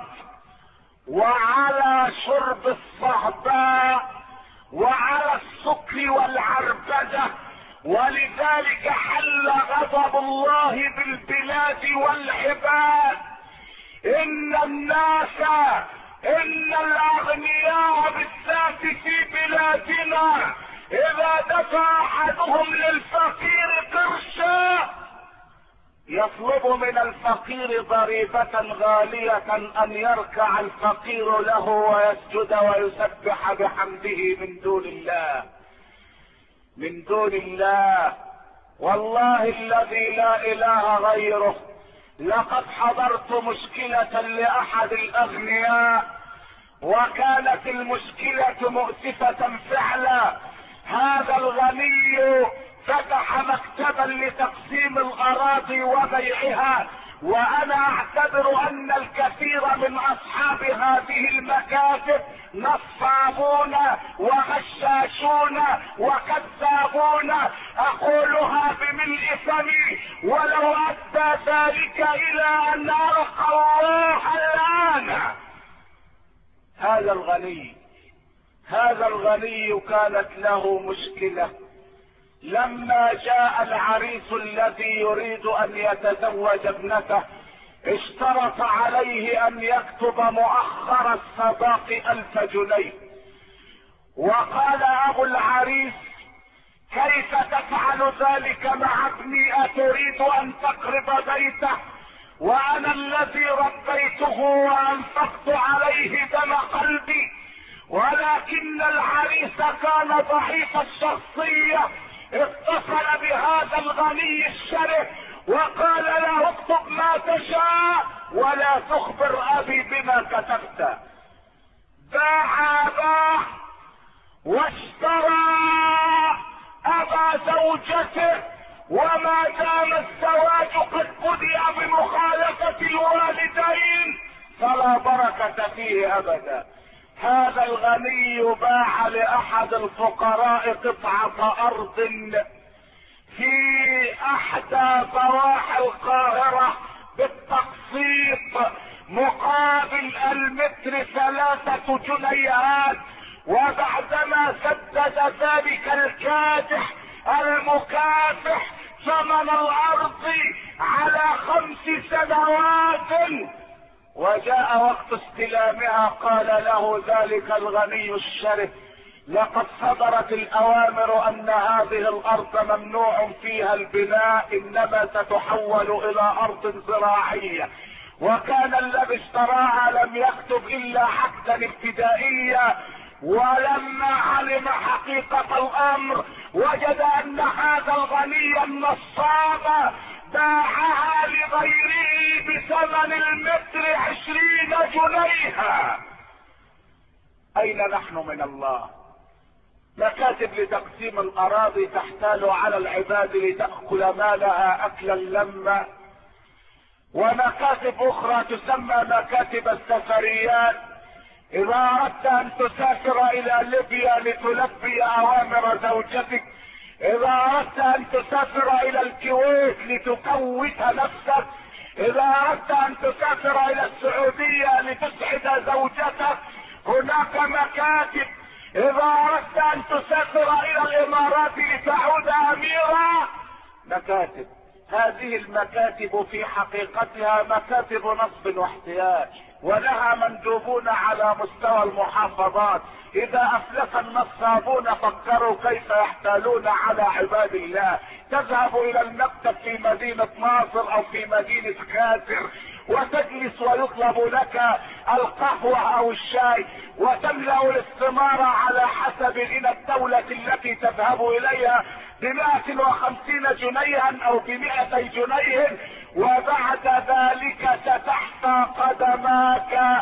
[SPEAKER 1] وعلى شرب الصهباء وعلى السكر والعربدة، ولذلك حل غضب الله بالبلاد والعباد. ان الاغنياء بالذات في بلادنا اذا دفع احدهم للفقير قرشا يطلب من الفقير ضريبة غالية ان يركع الفقير له ويسجد ويسبح بحمده من دون الله. والله الذي لا اله غيره، لقد حضرت مشكلة لاحد الاغنياء وكانت المشكلة مؤسفة فعلا. هذا الغني فتح مكتبا لتقسيم الاراضي وبيعها، وانا اعتبر ان الكثير من اصحاب هذه المكاتب نصابون وغشاشون وكذابون، اقولها بملء فمي، ولو ادى ذلك الى ان القى الله الان. هذا الغني كانت له مشكلة. لما جاء العريس الذي يريد ان يتزوج ابنته اشترط عليه ان يكتب مؤخر الصداق 1000 جنيه، وقال ابو العريس: كيف تفعل ذلك مع ابني؟ اتريد ان تقرب بيته وانا الذي ربيته وانفقت عليه دم قلبي؟ ولكن العريس كان ضعيف الشخصية، اتصل بهذا الغني الشرف وقال له: اكتب ما تشاء ولا تخبر ابي بما كتبت. باع اباه واشترى ابا زوجته، وما دام الزواج قد بدأ بمخالفة الوالدين فلا بركة فيه ابدا. هذا الغني باع لاحد الفقراء قطعة ارض في احدى ضواحي القاهرة بالتقسيط مقابل المتر 3 جنيهات، وبعدما سدد ذلك الكادح المكافح ثمن الارض على 5 سنوات، وجاء وقت استلامها قال له ذلك الغني الشرف: لقد صدرت الاوامر ان هذه الارض ممنوع فيها البناء، انما ستحول الى ارض زراعية. وكان الذي اشتراها لم يكتب الا عقدا ابتدائيا، ولما علم حقيقة الامر وجد ان هذا الغني النصاب باعها لغيره بثمن المتر 20 جنيها. اين نحن من الله؟ مكاتب لتقسيم الاراضي تحتال على العباد لتأكل مالها اكلا لما، ومكاتب اخرى تسمى مكاتب السفريات. اذا اردت ان تسافر الى ليبيا لتلبي اوامر زوجتك، اذا اردت ان تسافر الى الكويت لتكوت نفسك، اذا اردت ان تسافر الى السعودية لتسعد زوجتك، هناك مكاتب. اذا اردت ان تسافر الى الامارات لتعود اميرا، مكاتب. هذه المكاتب في حقيقتها مكاتب نصب واحتياج، ولها مندوبون على مستوى المحافظات. اذا افلس النصابون فكروا كيف يحتالون على عباد الله. تذهب الى المكتب في مدينة ناصر او في مدينة كاسر وتجلس ويطلب لك القهوة او الشاي، وتملأ الاستمارة على حسب غنى الدولة التي تذهب اليها ب150 جنيها او ب200 جنيه، وبعد ذلك ستحفى قدماك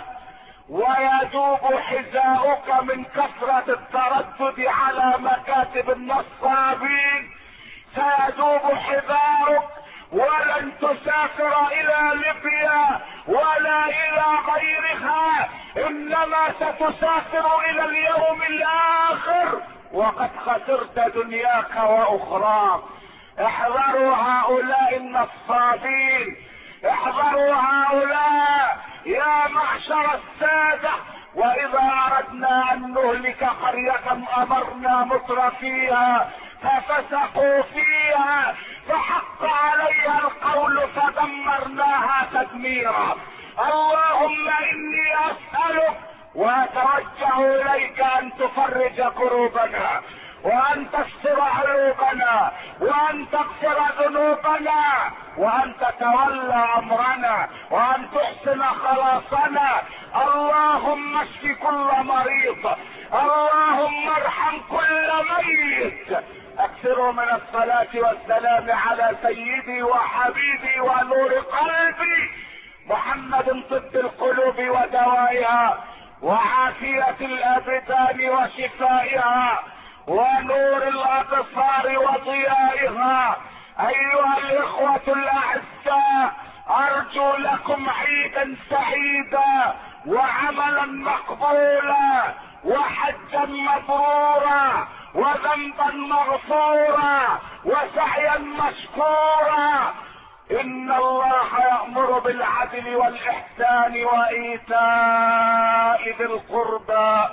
[SPEAKER 1] ويذوب حذاؤك من كثرة التردد على مكاتب النصابين. سيذوب حذاؤك ولن تسافر الى ليبيا ولا الى غيرها، انما ستسافر الى اليوم الاخر وقد خسرت دنياك واخراك. احذروا هؤلاء النصابين، احذروا هؤلاء يا معشر السادة. واذا اردنا ان نهلك قرية امرنا مترفيها ففسقوا فيها فحق عليها القول فدمرناها تدميرا. اللهم اني اسألك واتوجه اليك ان تفرج كروبنا، وان تستر عيوبنا، وان تغفر ذنوبنا، وان تتولى امرنا، وان تحسن خلاصنا. اللهم اشف كل مريض، اللهم ارحم كل ميت. اكثروا من الصلاة والسلام على سيدي وحبيبي ونور قلبي محمد، طب القلوب ودوائها وعافية الابدان وشفائها ونور الابصار وضيائها. ايها الاخوة الاعزاء، ارجو لكم عيدا سعيدا وعملا مقبولا وحجا مبرورا وذنبا مغفورا وسعيا مشكورا. ان الله يأمر بالعدل والاحسان وايتاء ذي القربى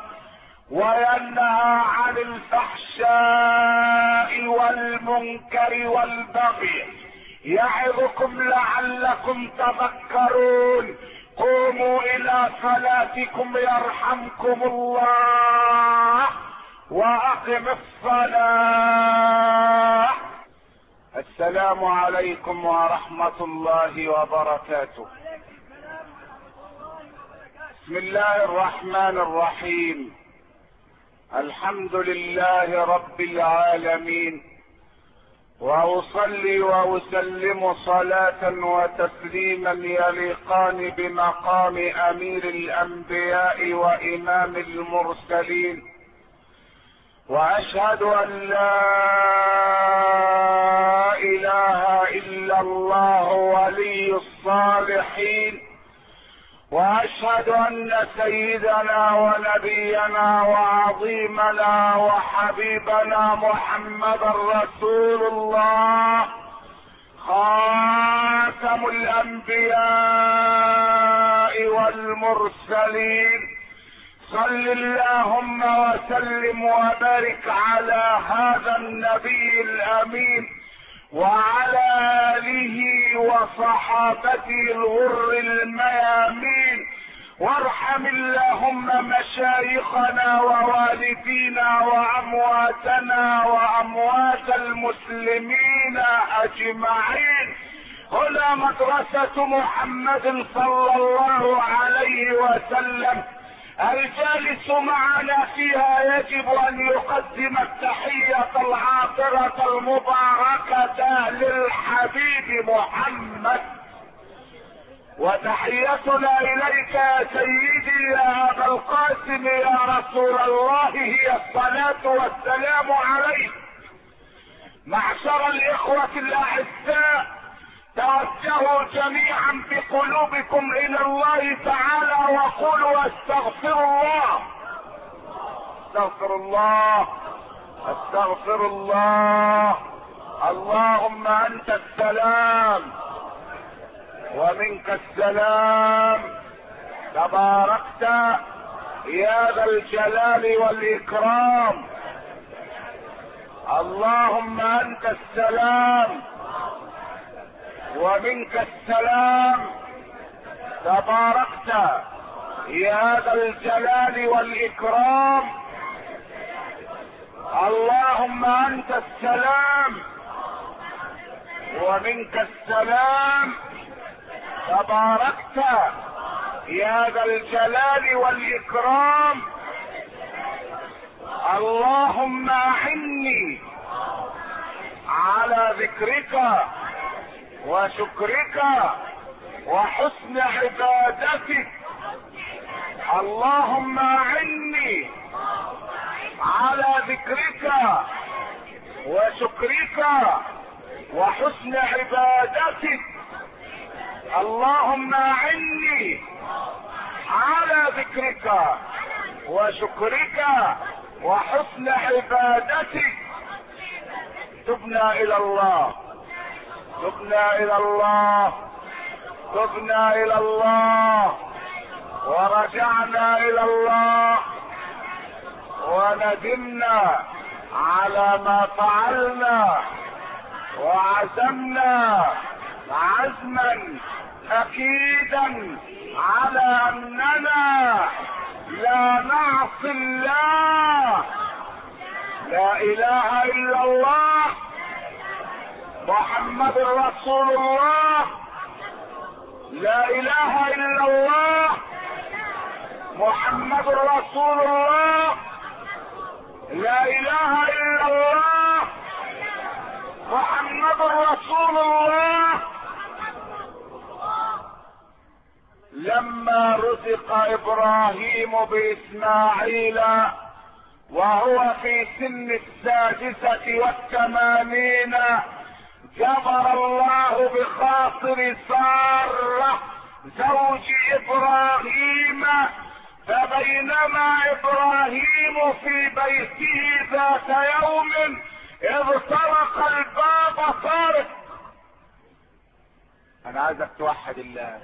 [SPEAKER 1] وينهى عن الفحشاء والمنكر والبغي، يعظكم لعلكم تذكرون. قوموا الى صلاتكم يرحمكم الله واقم الصلاة. السلام عليكم ورحمة الله وبركاته. بسم الله الرحمن الرحيم. الحمد لله رب العالمين، واصلي واسلم صلاة وتسليما يليقان بمقام امير الانبياء وامام المرسلين، واشهد ان لا اله الا الله ولي الصالحين، واشهد ان سيدنا ونبينا وعظيمنا وحبيبنا محمدا رسول الله خاتم الانبياء والمرسلين. صل اللهم وسلم وبارك على هذا النبي الامين وعلى آله وصحابته الغر الميامين، وارحم اللهم مشايخنا ووالدينا وأمواتنا وأموات المسلمين أجمعين. هنا مدرسة محمد صلى الله عليه وسلم، الجالس معنا فيها يجب ان يقدم التحية العاطرة المباركة للحبيب محمد. وتحيتنا اليك يا سيدي يا ابا القاسم يا رسول الله هي الصلاة والسلام عليك. معشر الاخوة الاعزاء، توجهوا جميعا بقلوبكم الى الله تعالى وقولوا استغفر الله استغفر الله استغفر الله. اللهم انت السلام ومنك السلام، تباركت يا ذا الجلال والاكرام. اللهم انت السلام ومنك السلام، تباركت يا ذا الجلال والاكرام. اللهم انت السلام ومنك السلام، تباركت يا ذا الجلال والاكرام. اللهم اعني على ذكرك وشكرك وحسن عبادتك. اللهم اعني على ذكرك وشكرك وحسن عبادتك. اللهم اعني على ذكرك وشكرك وحسن عبادتك. تبنا الى الله تبنا الى الله تبنا الى الله ورجعنا الى الله وندمنا على ما فعلنا وعزمنا عزما اكيدا على اننا لا نعصي الله. لا اله الا الله محمد رسول الله. لا اله الا الله محمد رسول الله. لا اله الا الله محمد رسول الله. لما رزق ابراهيم باسماعيل وهو في سن 86 جبر الله بخاطر سارة زوج ابراهيم. فبينما ابراهيم في بيته ذات يوم اذ طرق الباب سارق. انا عايزك توحد الله.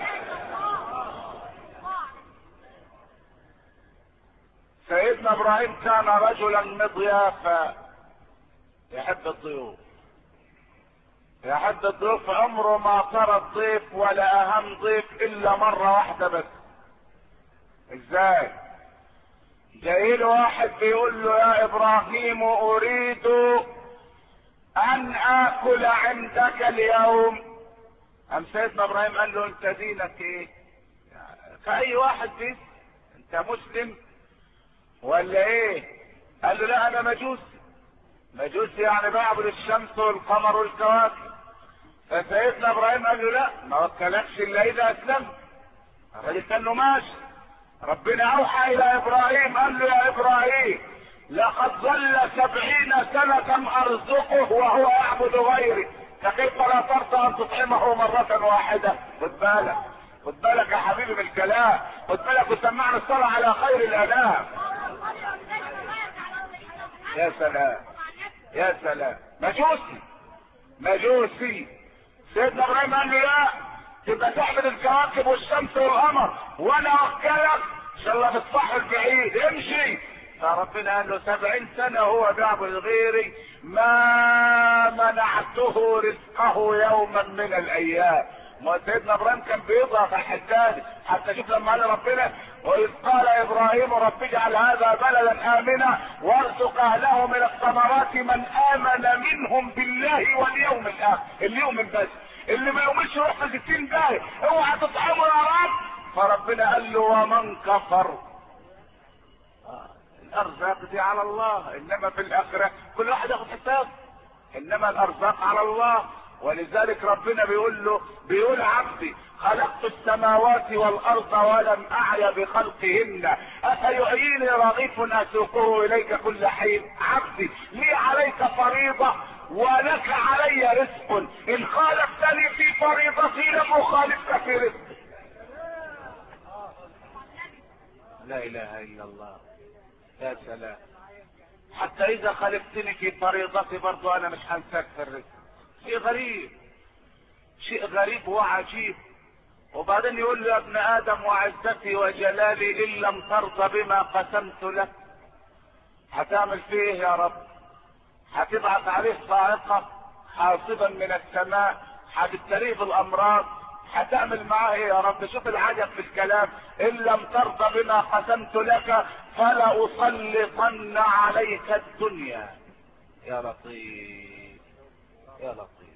[SPEAKER 1] سيدنا ابراهيم كان رجلا مضيافا يحب الضيوف يحب الضيوف. عمره ما ترى الضيف ولا اهم ضيف الا مرة واحدة بس. ازاي؟ جاي له واحد بيقول له يا ابراهيم اريد ان اكل عندك اليوم. ام سيدنا ابراهيم قال له انت دينك ايه؟ كأي واحد بس، انت مسلم ولا ايه؟ قال له لا انا مجوسي. مجوسي يعني بعبد الشمس والقمر والكواكب. فسيدنا ابراهيم قال له لا ما وكلكش الا اذا اسلمت. الراجل قال له ماشي. ربنا اوحى الى ابراهيم قال له يا ابراهيم لقد ظل 70 سنة ارزقه وهو يعبد غيري، فكيف لا ترضى ان تطعمه مرة واحدة؟ خد بالك خد بالك يا حبيبي من الكلام، خد بالك وسمعنا الصلاة على خير الانام. يا سلام يا سلام. مجوسي. سيدنا ابراهيم قال له لا تبقى تعبد الكواكب والشمس والقمر وانا اوكلك ان شاء الله في الصح البعيد امشي. فربنا قال له 70 سنة هو بيعبد غيري ما منعته رزقه يوما من الايام. ما سيدنا ابراهيم كان بيضغط على الحداد حتى شوف لما قال ربنا واذ قال ابراهيم رب اجعل هذا بلدا امنا وارزق اهله من الثمرات من امن منهم بالله واليوم الاخر. اليوم بس اللي ما يؤمنش يروح في 60 داهية اوعى تطعمه يا رب. فربنا قال له ومن كفر الارزاق دي على الله، انما في الاخره كل واحد ياخد حساب، انما الارزاق على الله. ولذلك ربنا بيقول عبدي خلقت السماوات والارض ولم اعي بخلقهن افيحييني رغيف اسوقه اليك كل حين. عبد عبدي لي عليك فريضة ولك علي رزق، ان خالفتني في فريضتي لم اخالفك في رزقي. لا اله الا الله. يا سلام. حتى اذا خالفتني في فريضتي برضو انا مش هنساك في الرزق. شيء غريب، شيء غريب وعجيب. وبعدين يقول له يا ابن ادم وعزتي وجلالي ان لم ترضى بما قسمت لك هتعمل فيه يا رب؟ هتبعث عليه صاعقة حاصبا من السماء، هتبتليه بالامراض، هتعمل معاه ايه يا رب؟ شوف العجب في الكلام. ان لم ترضى بما قسمت لك فلأسلطن عليك الدنيا. يا لطيف يا لطيف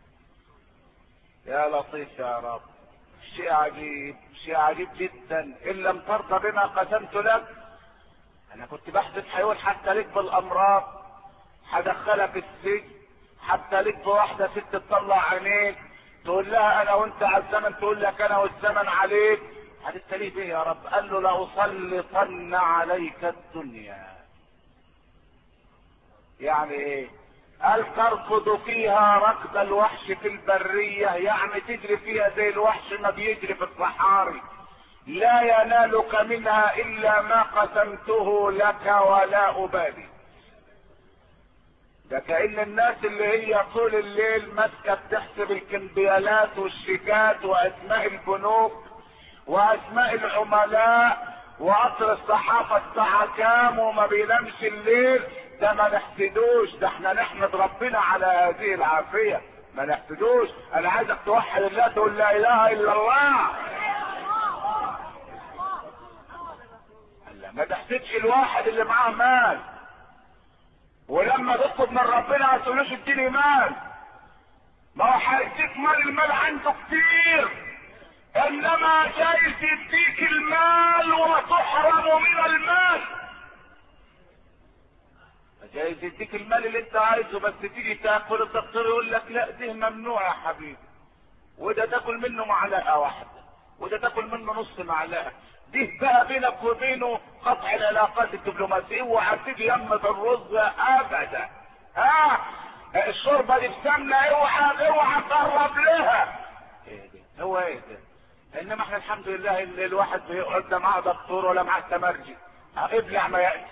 [SPEAKER 1] يا لطيف يا رب. شيء عجيب، شيء عجيب جدا. ان لم ترضى بما قسمت لك، انا كنت بحث هيقول حتى لك بالامراض، هدخلك السجن، حتى لك بواحدة ست تطلع عينيك تقول لها انا وانت على الزمن، تقول لك انا والزمن عليك، هتبتليه بيه يا رب؟ قال له لأسلطن عليك الدنيا. يعني ايه؟ قال تركض فيها ركض الوحش في البرية، يعني تجري فيها زي الوحش ما بيجري في الصحاري، لا ينالك منها الا ما قسمته لك ولا ابالي. ده كأن الناس اللي هي طول الليل ماسكة بتحسب الكمبيالات والشيكات واسماء البنوك واسماء العملاء وقطر الصحافة الساعة كام وما بينامش الليل، ده ما نحسدوش، ده احنا نحمد ربنا على هذه العافية، ما نحسدوش. انا عايزك توحد الله، تقول لا اله الا الله. ما تحسدش الواحد اللي معاه مال، ولما تطلب من ربنا ما تقولوش اديني مال، ما هو هيديك مال، المال عنده كتير، انما جايز يديك المال وتحرم من المال. جايز يديك المال اللي انت عايزه، بس تيجي تاكل الدكتور يقول لك لا ده ممنوع يا حبيبي، وده تاكل منه معلقه واحده، وده تاكل منه نص معلقه. دي بقى بينك وبينه قطع العلاقات الدبلوماسيه، وهتيجي يمة الرز ابدا. الشوربه دي بسمنه، اوعى تقرب لها. ايه ده؟ هو ايه ده؟ انما احنا الحمد لله اللي الواحد بيقعد ده معاه دكتور ولا معاه تمرجي، ابلع ما ياتي.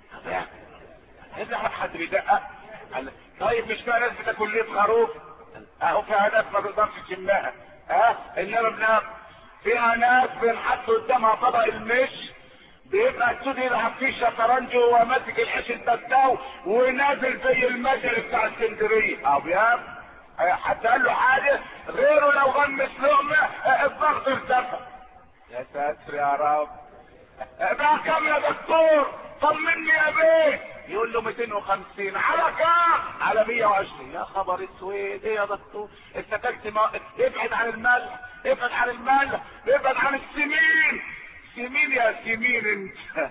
[SPEAKER 1] ابلع حد بيدقق. طيب مش فيها ناس بتاكل ليه خروف؟ اهو فيها ناس ما تقدرش تشمها. انما بنام فيها ناس بنحط قدامها طبق المش، بيبقى السود يلعب فيه شطرنج وهو ماسك الحش البتاو ونازل زي المجري بتاع اسكندريه. ابيض حتى قال له حاجه غيره لو غمس لقمه الضغط ارتفع. يا ساتر يا رب. بقى كام يا دكتور؟ طمني يا بيه. يقول له 250. على كام؟ على 120. يا خبر اسود، ايه يا دكتور؟ انت كلت ابعد عن الملح، ابعد عن الملح، ابعد عن السمين. سمين يا سمين انت.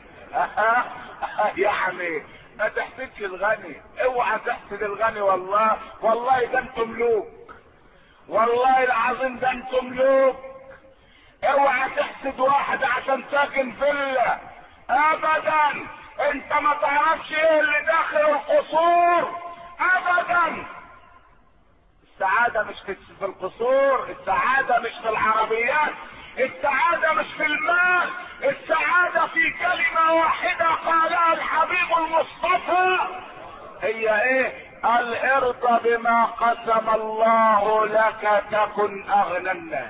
[SPEAKER 1] يعني ما تحسدش الغني، اوعى تحسد الغني. والله ده انتم ملوك، والله العظيم ده انتم ملوك. اوعى تحسد واحد عشان ساكن فيلا ابدا، انت ما تعرفش ايه اللي داخل القصور ابدا. السعادة مش في القصور، السعادة مش في العربيات، السعادة مش في المال، السعادة في كلمة واحدة قالها الحبيب المصطفى. هي ايه؟ قال ارضى بما قسم الله لك تكن اغنى الناس.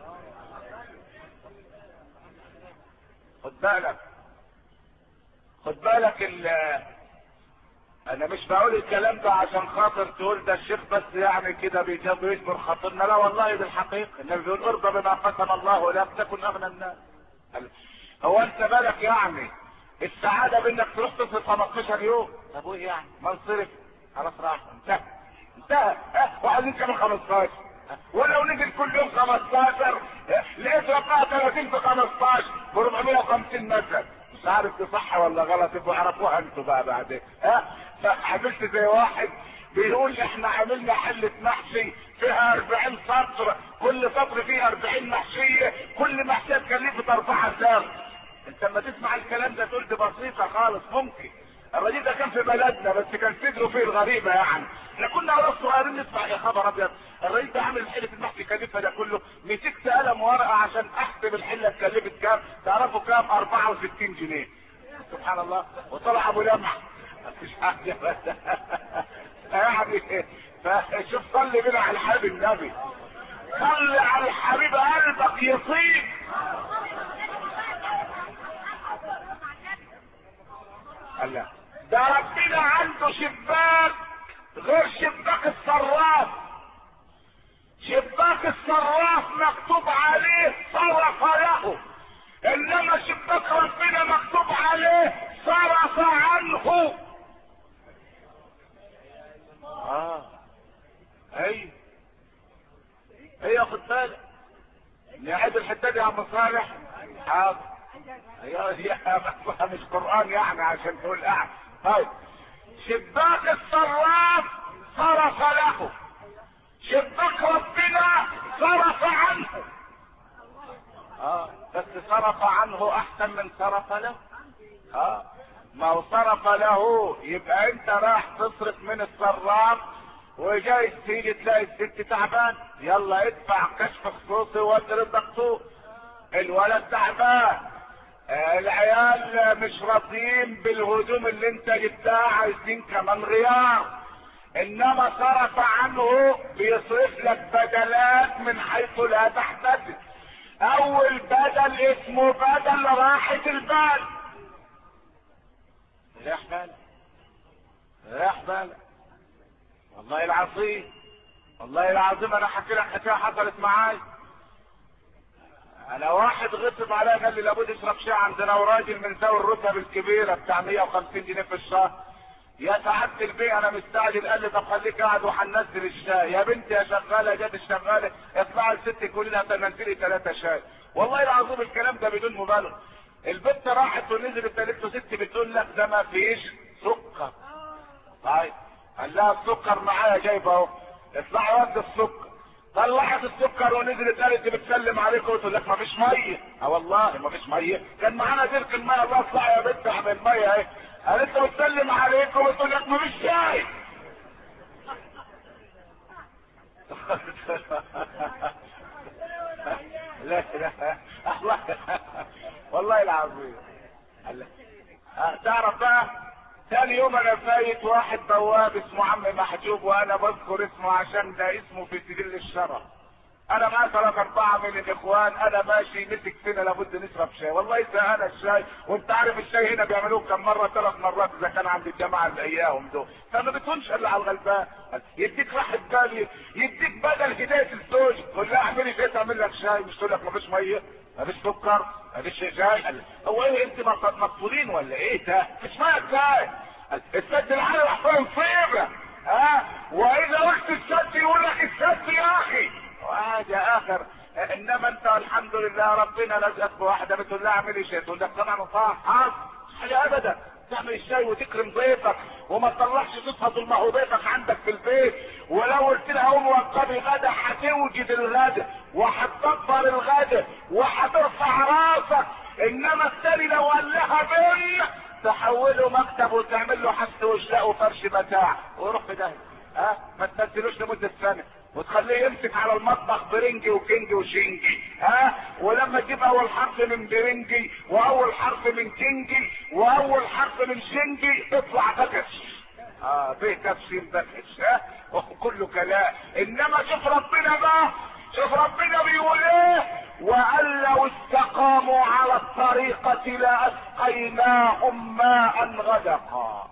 [SPEAKER 1] خد بالك، خد بالك. انا مش بقول الكلام ده عشان خاطر تقول ده الشيخ بس يعني كده بيجبر خاطرنا، لا والله دي الحقيقة. النبي بيقول ارضى بما قسم الله لك تكن اغنى الناس. هو انت بالك يعني السعادة بانك تروح تصرف 15 يوم؟ طب وايه يعني؟ ما نصرف خلاص راح انتهى. وعايزين كمان 15. ولو نزل كل يوم 15 لقيت رقعة 30 في 15 ب 450 مثلا. مش عارف دي صح ولا غلط، يبقوا عرفوها انتوا بقى بعدين. حبيت زي واحد بيقول احنا عملنا حلة محشي فيها 40 سطر، كل سطر فيه 40 محشية، كل محشية اتكلفت 4000. انت لما تسمع الكلام ده تقول دي بسيطة خالص. ممكن الراجل ده كان في بلدنا بس كان صدره فيه الغريبة يعني. احنا كنا اول صغيرين نسمع يا خبر ابيض، الراجل ده عامل حلة المحشي يكلفها ده كله. مسكت قلم ورقة عشان احسب الحلة اتكلفت كام، تعرفوا كام؟ 64 جنيه. سبحان الله. وطلع ابو لمح مفيش حاجة بس يعني. فشوف صلي بنا على الحبيب النبي، صلي على الحبيب قلبك يصيب. الله، ده ربنا عنده شباك غير شباك الصراف. شباك الصراف مكتوب عليه صرف له، انما شباك ربنا مكتوب عليه صرف عنه. اي خد بالك نعيد الحته دي يا عم صالح. حاضر. هي مش قران يعني عشان تقول اعلى. طيب، شباك الصراف صرف له، شباك ربنا صرف عنه. بس صرف عنه احسن من صرف له. ما هو صرف له يبقى انت راح تصرف من الصراف وجاي تيجي تلاقي الست تعبان، يلا ادفع كشف خصوصي واضرب دكتور. الولد تعبان، العيال مش راضيين بالهدوم اللي انت جبتها عايزين كمان غيار. انما صرف عنه بيصرف لك بدلات من حيث لا تحتسب. اول بدل اسمه بدل راحة البال. ريح بالك، ريح بالك. والله العظيم، والله العظيم انا حكي لك حكايه حصلت معايا. انا واحد غصب عليا قال لي لابد اشرب شاي عندنا، وراجل من ذوي الرتب الكبيره بتاع 150 جنيه في الشهر. يا سعاده البيه انا مستعجل. قال لي طب خليك قاعد وهننزل الشاي. يا بنتي يا شغاله جت الشغاله اطلعي الست كلي لها تنزلي 3 شاي. والله العظيم الكلام ده بدون مبالغه. البنت راحت ونزلت قالت له ست بتقول لك ده ما فيش سكر. طيب قال لها السكر معايا جايبه اهو، اطلعي ودي السكر. طلعت السكر ونزلت قالت بتسلم عليك وتقول لك مفيش ميه. والله مفيش ميه، كان معانا ديرك الميه. الله اطلع يا بنت اعمل ميه اهي. قالت بتسلم عليك وتقول لك مفيش شاي. لا لا والله العظيم. تعرف بقى ثاني يوم انا فايت واحد بواب اسمه عم محجوب، وانا بذكر اسمه عشان ده اسمه في سجل الشرف. انا معايا 3 4 من الاخوان، انا ماشي مسك فينا لابد نشرب شاي. والله سهل الشاي، وانت عارف الشاي هنا بيعملوه كم مره؟ 3 مرات اذا كان عند الجماعه اللي اياهم دول. فما بتكونش الا على الغلبان. يديك راحه بال، يديك بدل هدايه الزوج. تقول لها اعملي شاي تعمل لك شاي، مش تقول لك مفيش ميه مفيش سكر مفيش شاي. هو ايه انت مقصودين ولا ايه ده؟ مش ميه شاي. السد العالي احسن صيبه. واذا رحت السد يقول لك السد يا اخي وهذا اخر. انما انت الحمد لله ربنا رزقك بواحده بتقول لها اعملي شاي تقول لك طبعا صح حاضر. حاجه ابدا. تعمل الشاي وتكرم ضيفك وما تطلعش صفها طول ما هو ضيفك عندك في البيت. ولو قلت لها قوم وقبي غدا هتوجد الغدا وهتدبر الغدا وهترفع راسك. انما الثاني لو قال لها بن تحوله مكتب وتعمل له حس وشلاء وفرش متاع ويروح في داهيه. ما تنزلوش لمده سنه وتخليه يمسك على المطبخ برنجي وكنجي وشنجي. ولما تجيب اول حرف من برنجي واول حرف من كنجي واول حرف من شنجي تطلع بكش. به تفسير بكش. وكله كلام. انما شوف ربنا بقى، شوف ربنا بيقول ايه: وان لو استقاموا على الطريقة لاسقيناهم ماء غدقا.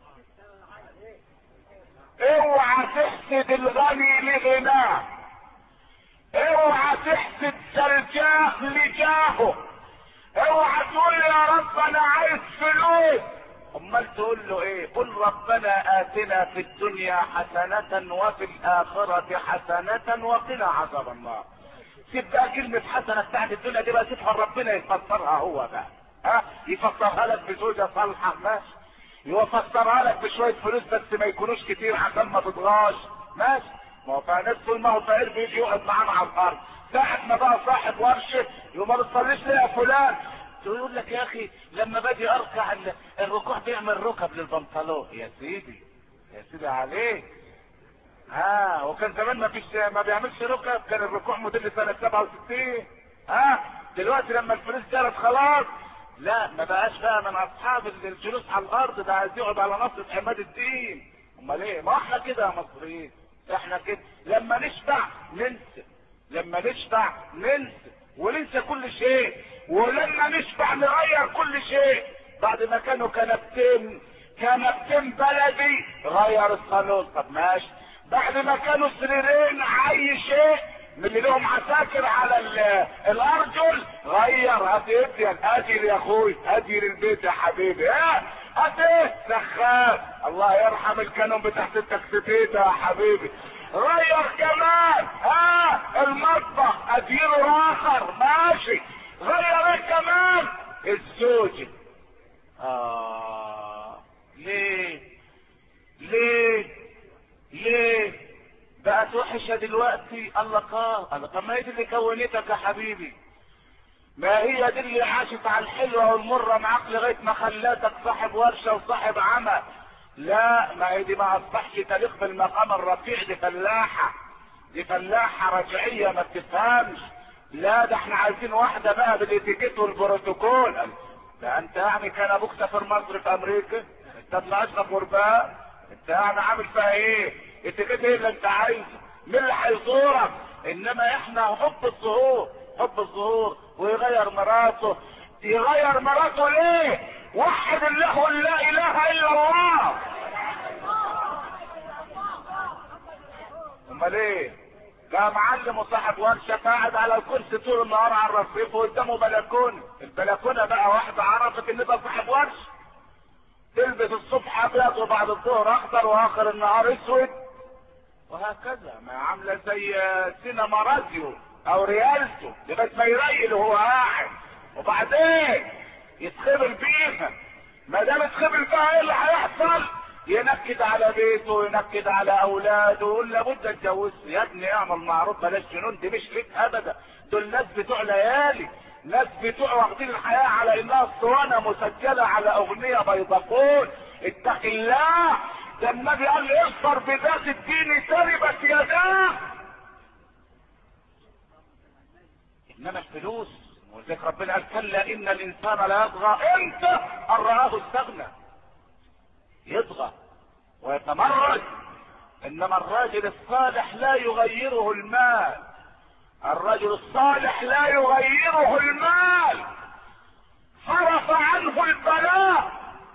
[SPEAKER 1] اوعى تحسد الغني لغناه، اوعى تحسد سلجاه لجاهه، اوعى تقول يا رب انا عايز فلوس. امال تقول له ايه؟ قل ربنا اتنا في الدنيا حسنة وفي الاخرة حسنة وقنا عذاب النار. سيب بقى كلمة حسنة بتاعت الدنيا دي بقى، سيبها ربنا يفسرها هو بقى. يفسرها لك بزوجة صالحة ماشي، يفسرها لك بشوية فلوس بس ما يكونوش كتير عشان ما تضغاش ماشي. ما هو فناس طول ما هو فقير بيجي يقعد معانا على الارض. ساعة ما بقى صاحب ورشة يقول ما بتصليش ليه يا فلان؟ يقول لك يا اخي لما باجي اركع الركوع بيعمل ركب للبنطلون. يا سيدي يا سيدي عليك. وكان زمان ما بيعملش ركب، كان الركوع موديل سنة 67. دلوقتي لما الفلوس جرت خلاص، لا ما بقاش بقى من اصحاب الجلوس على الارض، ده عايز يقعد على نصرة عماد الدين. امال ايه؟ ما احنا كده يا مصريين، احنا كده لما نشبع ننسى، لما نشبع ننسى وننسى كل شيء، ولما نشبع نغير كل شيء. بعد ما كانوا كنبتين بلدي غير الصالون، طب ماشي. بعد ما كانوا سريرين اي شيء من اللي لهم عساكر على الارجل غير. هاتي يا اخوي، هاتي للبيت يا حبيبي. هاتي سخان، الله يرحم الكانون بتاعت التكسيتيتا يا حبيبي. غير كمان المطبخ اديله اخر ماشي. غير ايه كمان؟ الزوجة. ليه بقت وحشة دلوقتي؟ الله طب ما هي دي اللي كونتك يا حبيبي، ما هي دي اللي عاشت على الحلوة والمرة معاك لغاية ما خلاتك صاحب ورشة وصاحب عمل. لا، ما هي دي ما اصبحش تليق بالمقام الرفيع، دي فلاحة رجعية ما بتفهمش. لا، ده احنا عايزين واحدة بقى بالاتيكيت والبروتوكول. ده انت يعني كان ابوك سافر مصر في امريكا، انت طلعت غرباء، انت يعني عامل فيها ايه؟ اتيكيت ايه اللي انت عايزه؟ مين اللي هيزورك؟ انما احنا حب الظهور ويغير مراته ليه؟ وحد الله لا اله الا الله. امال ايه؟ ده معلم وصاحب ورشه قاعد على الكرسي طول النهار على الرصيف وقدامه البلكونه بقى واحده عرفت ان ده صاحب ورشه، تلبس الصبح ابيض وبعد الظهر اخضر واخر النهار اسود، وهكذا. ما عامله زي سينما راديو او ريالتو لغايه ما يريل وهو قاعد، وبعدين يتخبل بيها. ما دام اتخبل بيها ايه اللي هيحصل؟ ينكد على بيته وينكد على اولاده ويقول لابد اتجوز. يا ابني اعمل معروف بلاش جنون، دي مش ليك ابدا، دول ناس بتوع ليالي، ناس بتوع واخدين الحياه على انها اسطوانه مسجله على اغنيه بيضاء. اتق الله، ده النبي قال لي اصبر بذات الدين تربت يداه. انما الفلوس، ولذلك ربنا قال كلا ان الانسان لا يطغى امتى ان رآه استغنى، يطغى ويتمرد. انما الراجل الصالح لا يغيره المال، الرجل الصالح لا يغيره المال، صرف عنه البلاء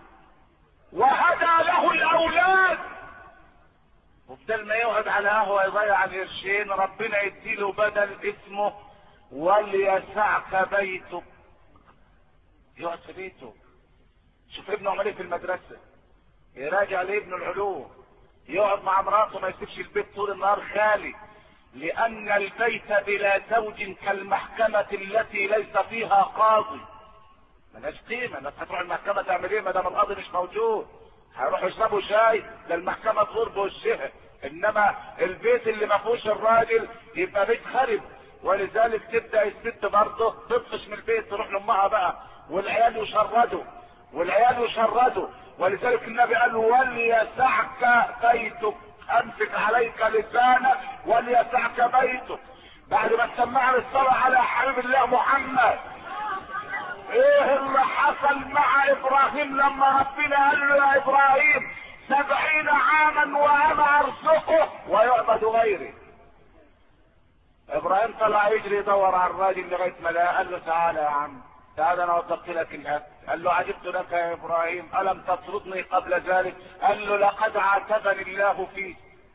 [SPEAKER 1] وهدى له الاولاد، وبدل ما يقعد على قهوه يضيع القرشين ربنا يديله بدل اسمه وليسعك بيتك، يقعد في بيته. شوف ابنه عمل ايه في المدرسه، يراجع لابنه العلوم، يقعد مع مراته ما يسيبش البيت طول النهار خالي، لان البيت بلا زوج كالمحكمة التي ليس فيها قاضي، ملهاش قيمة. الناس هتروح المحكمة تعمل ايه ما دام القاضي مش موجود؟ هيروحوا يشربوا شاي، ده المحكمة تغور بوشها. انما البيت اللي ما فيهوش الراجل يبقى بيت خرب، ولذلك تبدا الست برضه تطفش من البيت تروح لامها بقى، والعيال يشردوا. ولذلك النبي قال وليسعك بيتك، امسك عليك لسانك وليسعك بيتك. بعد ما تسمعنا الصلاة على حبيب الله محمد، ايه اللي حصل مع ابراهيم لما ربنا قال له يا ابراهيم 70 عاما وانا ارزقه ويعبد غيري؟ ابراهيم طلع يجري يدور على الراجل لغايه ما لقاه، قال له تعالى يا عم، تعالى انا وضبت لك الاكل. قال له عجبت لك يا ابراهيم، الم تطردني قبل ذلك؟ قال له لقد عاتبني الله فيك.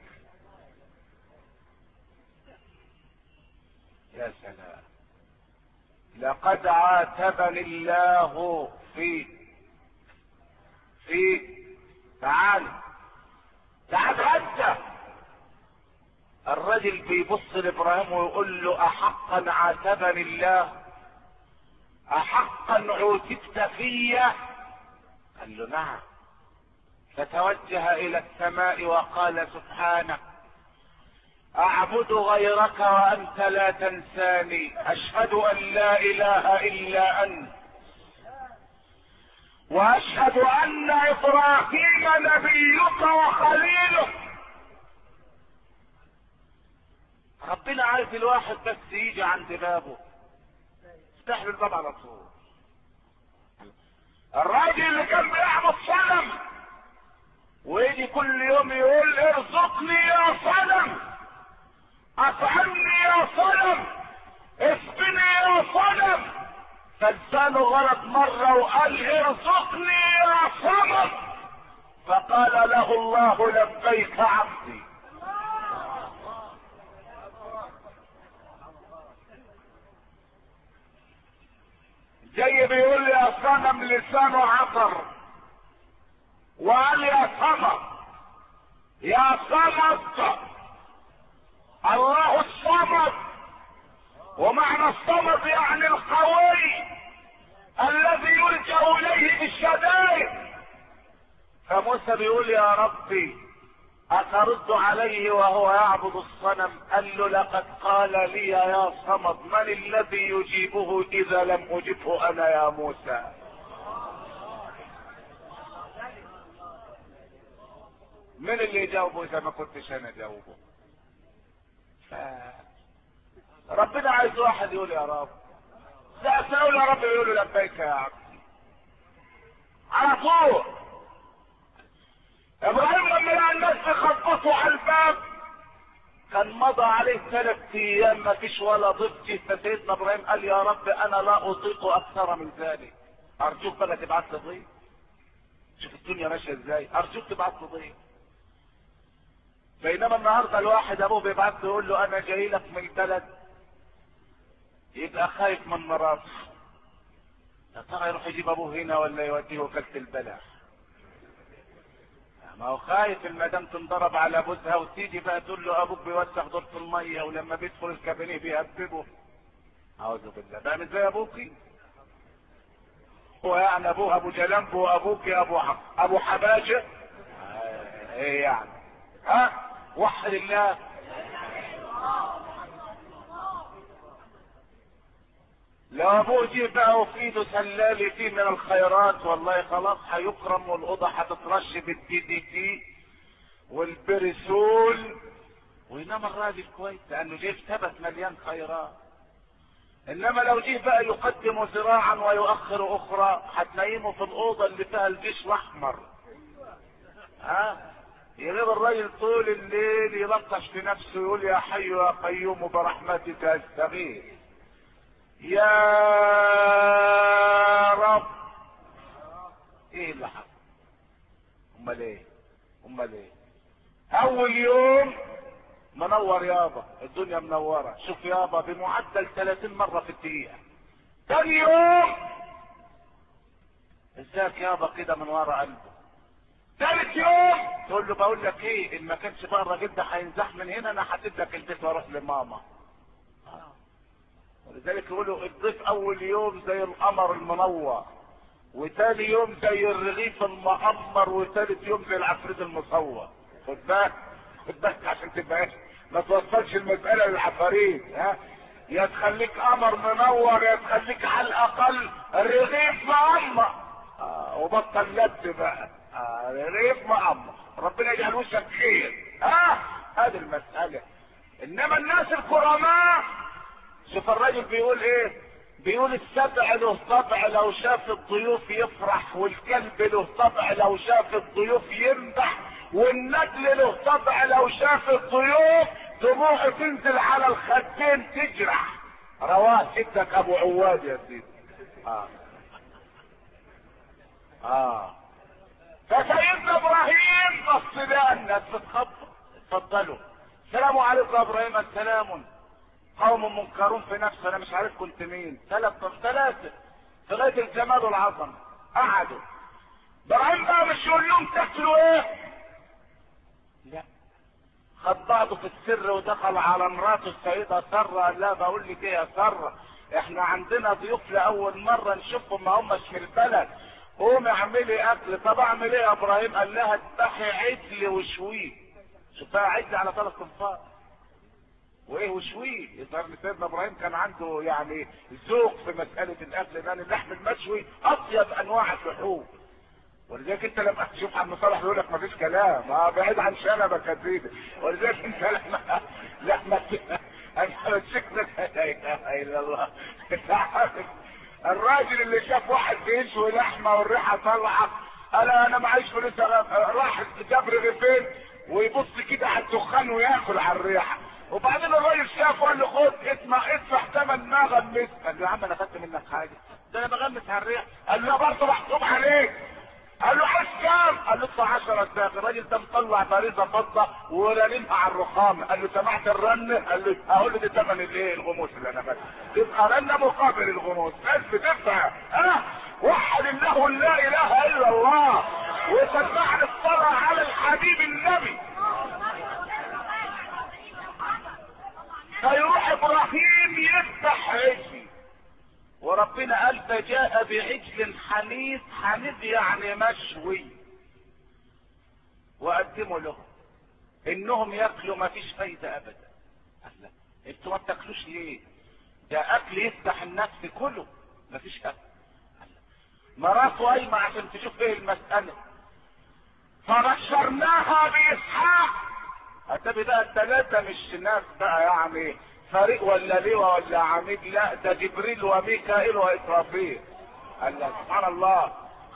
[SPEAKER 1] يا سلام، لقد عاتبني الله فيك. تعال غدا. الرجل بيبص لابراهيم ويقول له احقا عاتبني الله؟ احقا عوتبت فيا؟ قال له نعم. فتوجه الى السماء وقال سبحانك اعبد غيرك وانت لا تنساني، اشهد ان لا اله الا انت واشهد ان ابراهيم نبيك وخليلك. ربنا عايز الواحد بس يجي عند بابه يفتح له الباب على طول. الراجل اللي كان بيعبد صنم ويجي كل يوم يقول ارزقني يا صنم، اطعمني يا صنم، اسقني يا صنم، فلسانه غلط مرة وقال ارزقني يا صنم، فقال له الله لبيك عبدي. جاي بيقول يا صنم لسانه عطر، وقال يا صمد يا صمد الله الصمد، ومعنى الصمد يعني القوي الذي يلجأ اليه بالشدائد. فموسى بيقول يا ربي اترد عليه وهو يعبد الصنم؟ قال له لقد قال لي يا صمد من الذي يجيبه اذا لم اجبه انا يا موسى؟ من اللي يجاوبه اذا ما كنتش انا جاوبه؟ ربنا عايز واحد يقول يا رب. سأقول يا رب يقول له لبيك يا عبدي على طول. ابراهيم لما لقى الناس بيخبطوا على الباب كان مضى عليه 3 ايام ما فيش ولا ضيف. فسيدنا ابراهيم قال يا رب انا لا اطيق اكثر من ذلك، ارجوك بقى تبعت لي ضيف. شوف الدنيا ماشيه ازاي، ارجوك تبعت لي ضيف. بينما النهارده الواحد ابوه بيبعت له يقول له انا جاي لك من البلد، يبقى خايف من مراته. يا ترى يروح يجيب ابوه هنا ولا يوديه وكالة البلح؟ ما هو خايف المدام تنضرب على بوزها وتيجي بقى تقول له ابوك بيوسخ دورة المية ولما بيدخل الكابينيه بيهببه. اعوذ بالله، بقى مش زي ابوكي. هو يعني ابوه ابو جلنب وابوك ابو حباشه؟ ايه يعني؟ ها وحد الله. لو ابوه جه بقى وفي ايده سلالي فيه من الخيرات والله خلاص هيكرم، والاوضه هتترش بالدي دي تي والبريسول وينام الراجل كويس لانه جه ثبت مليان خيرات. انما لو جه بقى يقدم ذراعا ويؤخر اخرى هتنيمه في الاوضه اللي فيها الجيش الاحمر. يغيب الراجل طول الليل يلطش في نفسه يقول يا حي يا قيوم برحمتك استغيث يا رب. ايه اللي حصل؟ امال ايه؟ اول يوم منور يابا، الدنيا منوره، شوف يابا بمعدل 30 مره في الدقيقه. ثاني يوم ازيك يابا كده من ورا قلبه. ثالث يوم تقول له بقول لك ايه، ان ما كانش بقى الراجل ده هينزح من هنا انا هسيب لك البيت واروح لماما. ولذلك يقولوا الضيف اول يوم زي القمر المنور، وثاني يوم زي الرغيف المقمر، وثالث يوم زي العفريت المصور. خد بالك عشان تبقى ما توصلش المساله للعفاريت. يا تخليك قمر منور يا تخليك على الاقل رغيف مقمر. وبطل لب بقى. رغيف مقمر، ربنا يجعل وشك خير. هذه المساله. انما الناس الكرماء، شوف الراجل بيقول ايه، بيقول السبع له طبع لو شاف الضيوف يفرح، والكلب له طبع لو شاف الضيوف يمدح، والنجل له طبع لو شاف الضيوف دموعه تنزل على الخدين تجرح. رواه سيدك ابو عواد يا سيدي. فسيدنا ابراهيم بص لقى الناس بتخبط. اتفضلوا. السلام عليكم يا ابراهيم. السلام. قوم منكرون في نفسه، انا مش عارف كنت مين. ثلاثة لغايه الجمال والعظمه. قعدوا. ابراهيم بقى مش يقول لهم تاكلوا ايه؟ لا، خد بعضه في السر ودخل على مراته السيده ساره. قال لها بقول لك ايه يا ساره، احنا عندنا ضيوف لاول مره نشوفهم، ما همش من البلد. قومي اعملي اكل. طب اعمل ايه يا ابراهيم؟ قال لها اذبحي عجل وشويه. شوفها عجل على 3 صنفار وايه وشويه. يظهر ان سيدنا ابراهيم كان عنده يعني ذوق في مساله الاكل، لان اللحم المشوي اطيب انواع اللحوم. ولذلك انت لما تشوف عم صالح يقول لك مفيش كلام، بعيد عن شنبك يا سيدي. ولذلك انت لما انا مسكت لا اله الا الله. انت عارف الراجل اللي شاف واحد بيشوي لحمه والريحه طالعه، انا معيش فلوس، راح جاب رغيفين ويبص كده على الدخان وياكل على الريحه، وبعدين الراجل شافه قال له خد ادفع ثمن ما غمست. قال له يا عم انا خدت منك حاجه؟ ده انا بغمس على الريحه. قال له برضه محسوب عليك. قال له عايز كام؟ قال له ادفع 10 دقايق. الراجل ده مطلع باريزه فضه ورنينها على الرخام. قال له سمعت الرن؟ قال له اقول له ده ثمن الايه؟ الغموس اللي انا بدفع. تبقى رنه مقابل الغموس، ناس بتدفع. وحد الله لا اله الا الله، وسمعنا الصلاه على الحبيب النبي. فيروح ابراهيم يذبح عجل، وربنا قال فجاء بعجل حنيذ. حنيذ يعني مشوي، وقدموا له انهم ياكلوا، ما فيش فايده ابدا. لا انتوا ما بتاكلوش ليه؟ ده اكل يفتح النفس كله، ما فيش اكل. مراته قايمه عشان تشوف ايه المساله، فبشرناها باسحاق. هتبقى بقى الثلاثه مش ناس بقى يعني فريق ولا لواء ولا عميد، لا ده جبريل وميكائيل واسرافيل. قال لك سبحان الله.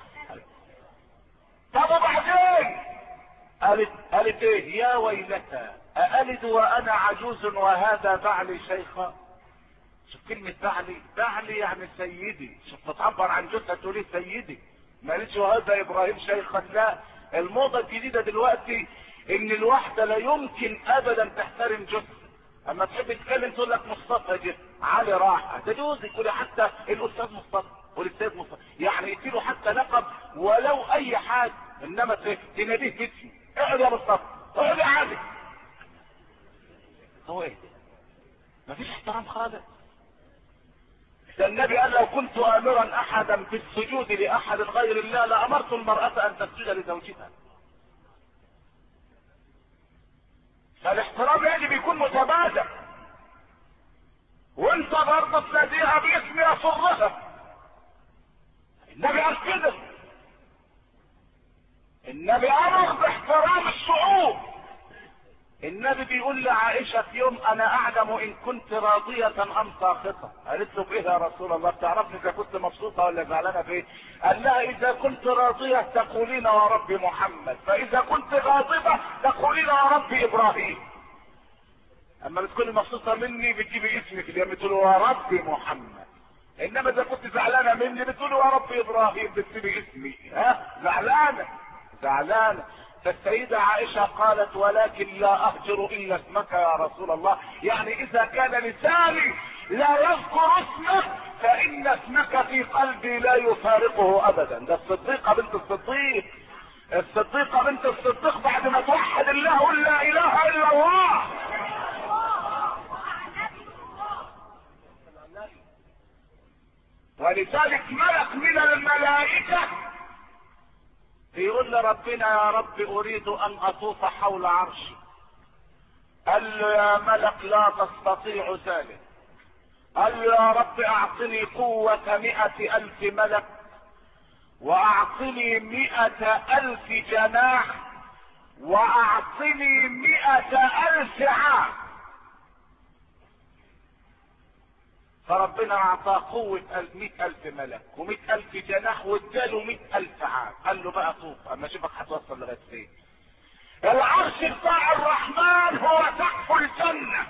[SPEAKER 1] طب وبعدين قالت ايه؟ يا ويلتى أألد وانا عجوز وهذا بعلي شيخا. شوف كلمة بعلي يعني سيدي. شوف بتعبر عن جثة تقول لي سيدي، ما قالتش وهذا ابراهيم شيخا. لا، الموضة الجديدة دلوقتي ان الواحدة لا يمكن ابدا تحترم جثة. اما تحب تتكلم تقول لك مصطفى جه، علي راح، تجوز تقول حتى الاستاذ مصطفى والاستاذ مصطفى، يعني يديله حتى لقب ولو اي حاجه، انما تناديه باسمه. اقعد يا مصطفى، اقعد يا علي. هو ايه؟ مفيش احترام خالص. ده النبي قال لو كنت امرا احدا بالسجود لاحد غير الله لامرت المراه ان تسجد لزوجها. فالاحترام يجب يكون متبادل، وانت برضه تناديها باسم يسرها. النبي قال كده، النبي امر باحترام الشعوب. النبي بيقول لعائشة في يوم انا اعلم ان كنت راضية ام ساخطة. قالت له بايه يا رسول الله؟ بتعرفني اذا كنت مبسوطة ولا زعلانة بايه؟ قال لها اذا كنت راضية تقولين يا رب محمد، فاذا كنت غاضبة تقولين يا رب ابراهيم. اما بتكوني مبسوطة مني بتجيبي اسمك اللي بتقولوا يا رب محمد، انما اذا كنت زعلانة مني بتقولوا يا رب ابراهيم، بتجيبي اسمي. زعلانة. فالسيدة عائشة قالت ولكن لا اهجر الا اسمك يا رسول الله، يعني اذا كان لساني لا يذكر اسمك فان اسمك في قلبي لا يفارقه ابدا. ده الصديقة بنت الصديق، الصديقة بنت الصديق بعد ما توحد الله قل لا اله الا الله. ولذلك ملك من الملائكة يقول لربنا يا رب اريد ان اطوف حول عرشي. قال له يا ملك لا تستطيع ذلك. قال له يا رب اعطني قوة 100,000 ملك، واعطني 100,000 جناح، واعطني 100,000 عام. فربنا اعطاه قوة 100,000 ملك و100,000 جناح واداله 100,000 عام. قال له بقى طوف، اما اشوفك هتوصل لغاية فين. العرش بتاع الرحمن هو سقف الجنة.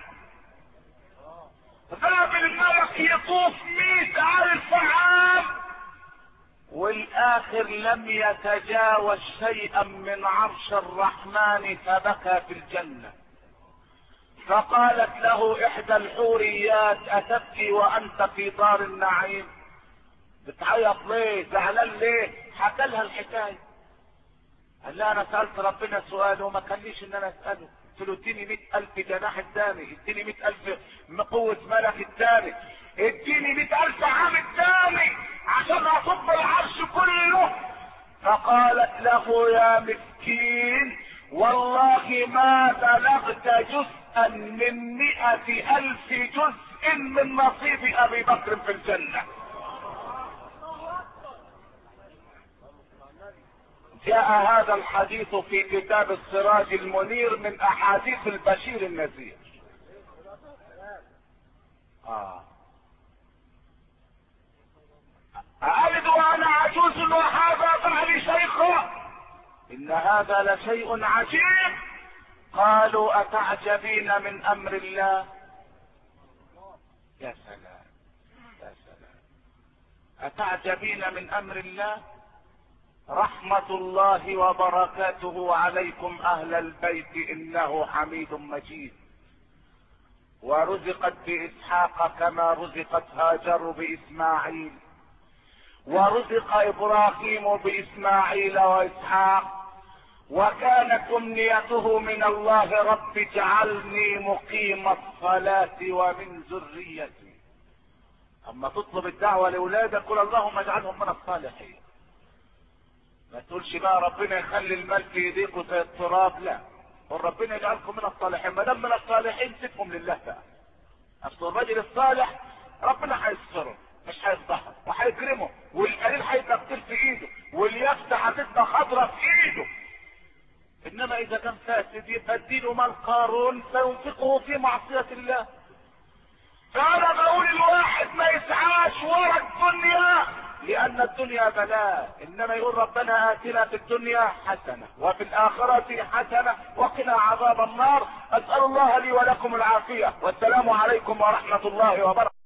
[SPEAKER 1] ذهب الملك يطوف 100,000 عام والاخر لم يتجاوز شيئا من عرش الرحمن فبكى في الجنة. فقالت له احدى الحوريات اتبكي وانت في دار النعيم؟ بتعيط ليه؟ زعلان ليه؟ حكى لها الحكايه. قال لها انا سالت ربنا سؤال وما كانليش ان انا اساله. قلت له اديني 100,000 جناح الثاني، اديني 100,000 قوه ملك الثاني، اديني 100,000 عام الثاني عشان اصب العرش كله. فقالت له يا مسكين والله ما بلغت جزءا من 100,000 جزء من نصيب ابي بكر في الجنة. جاء هذا الحديث في كتاب السراج المنير من احاديث البشير النذير. أألد وأنا عجوز وهذا بعلي شيخا؟ إن هذا لشيء عجيب. قالوا أتعجبين من أمر الله؟ يا سلام يا سلام، أتعجبين من أمر الله؟ رحمة الله وبركاته عليكم أهل البيت إنه حميد مجيد. ورزقت بإسحاق كما رزقت هاجر بإسماعيل، ورزق إبراهيم بإسماعيل وإسحاق، وكانت أمنيته من الله رب اجعلني مقيم الصلاة ومن ذريتي. أما تطلب الدعوة لأولادك قل اللهم اجعلهم من الصالحين. ما تقولش بقى ربنا يخلي المال في ايديكم زي التراب، لا، قل ربنا يجعلكم من الصالحين. ما دام من الصالحين سيبهم لله بقى. اصل الرجل الصالح ربنا هيستره مش هيفضحه وهيكرمه، والقليل هيبقى كتير في ايده، واليافطه هتبقى خضرة في ايده. انما اذا كان فاسد يبقى اديله مال قارون فينفقه في معصية الله. فانا بقول الواحد ما يسعاش ورا الدنيا لان الدنيا بلاء، انما يقول ربنا اتنا في الدنيا حسنة وفي الاخرة حسنة وقنا عذاب النار. اسأل الله لي ولكم العافية، والسلام عليكم ورحمة الله وبركاته.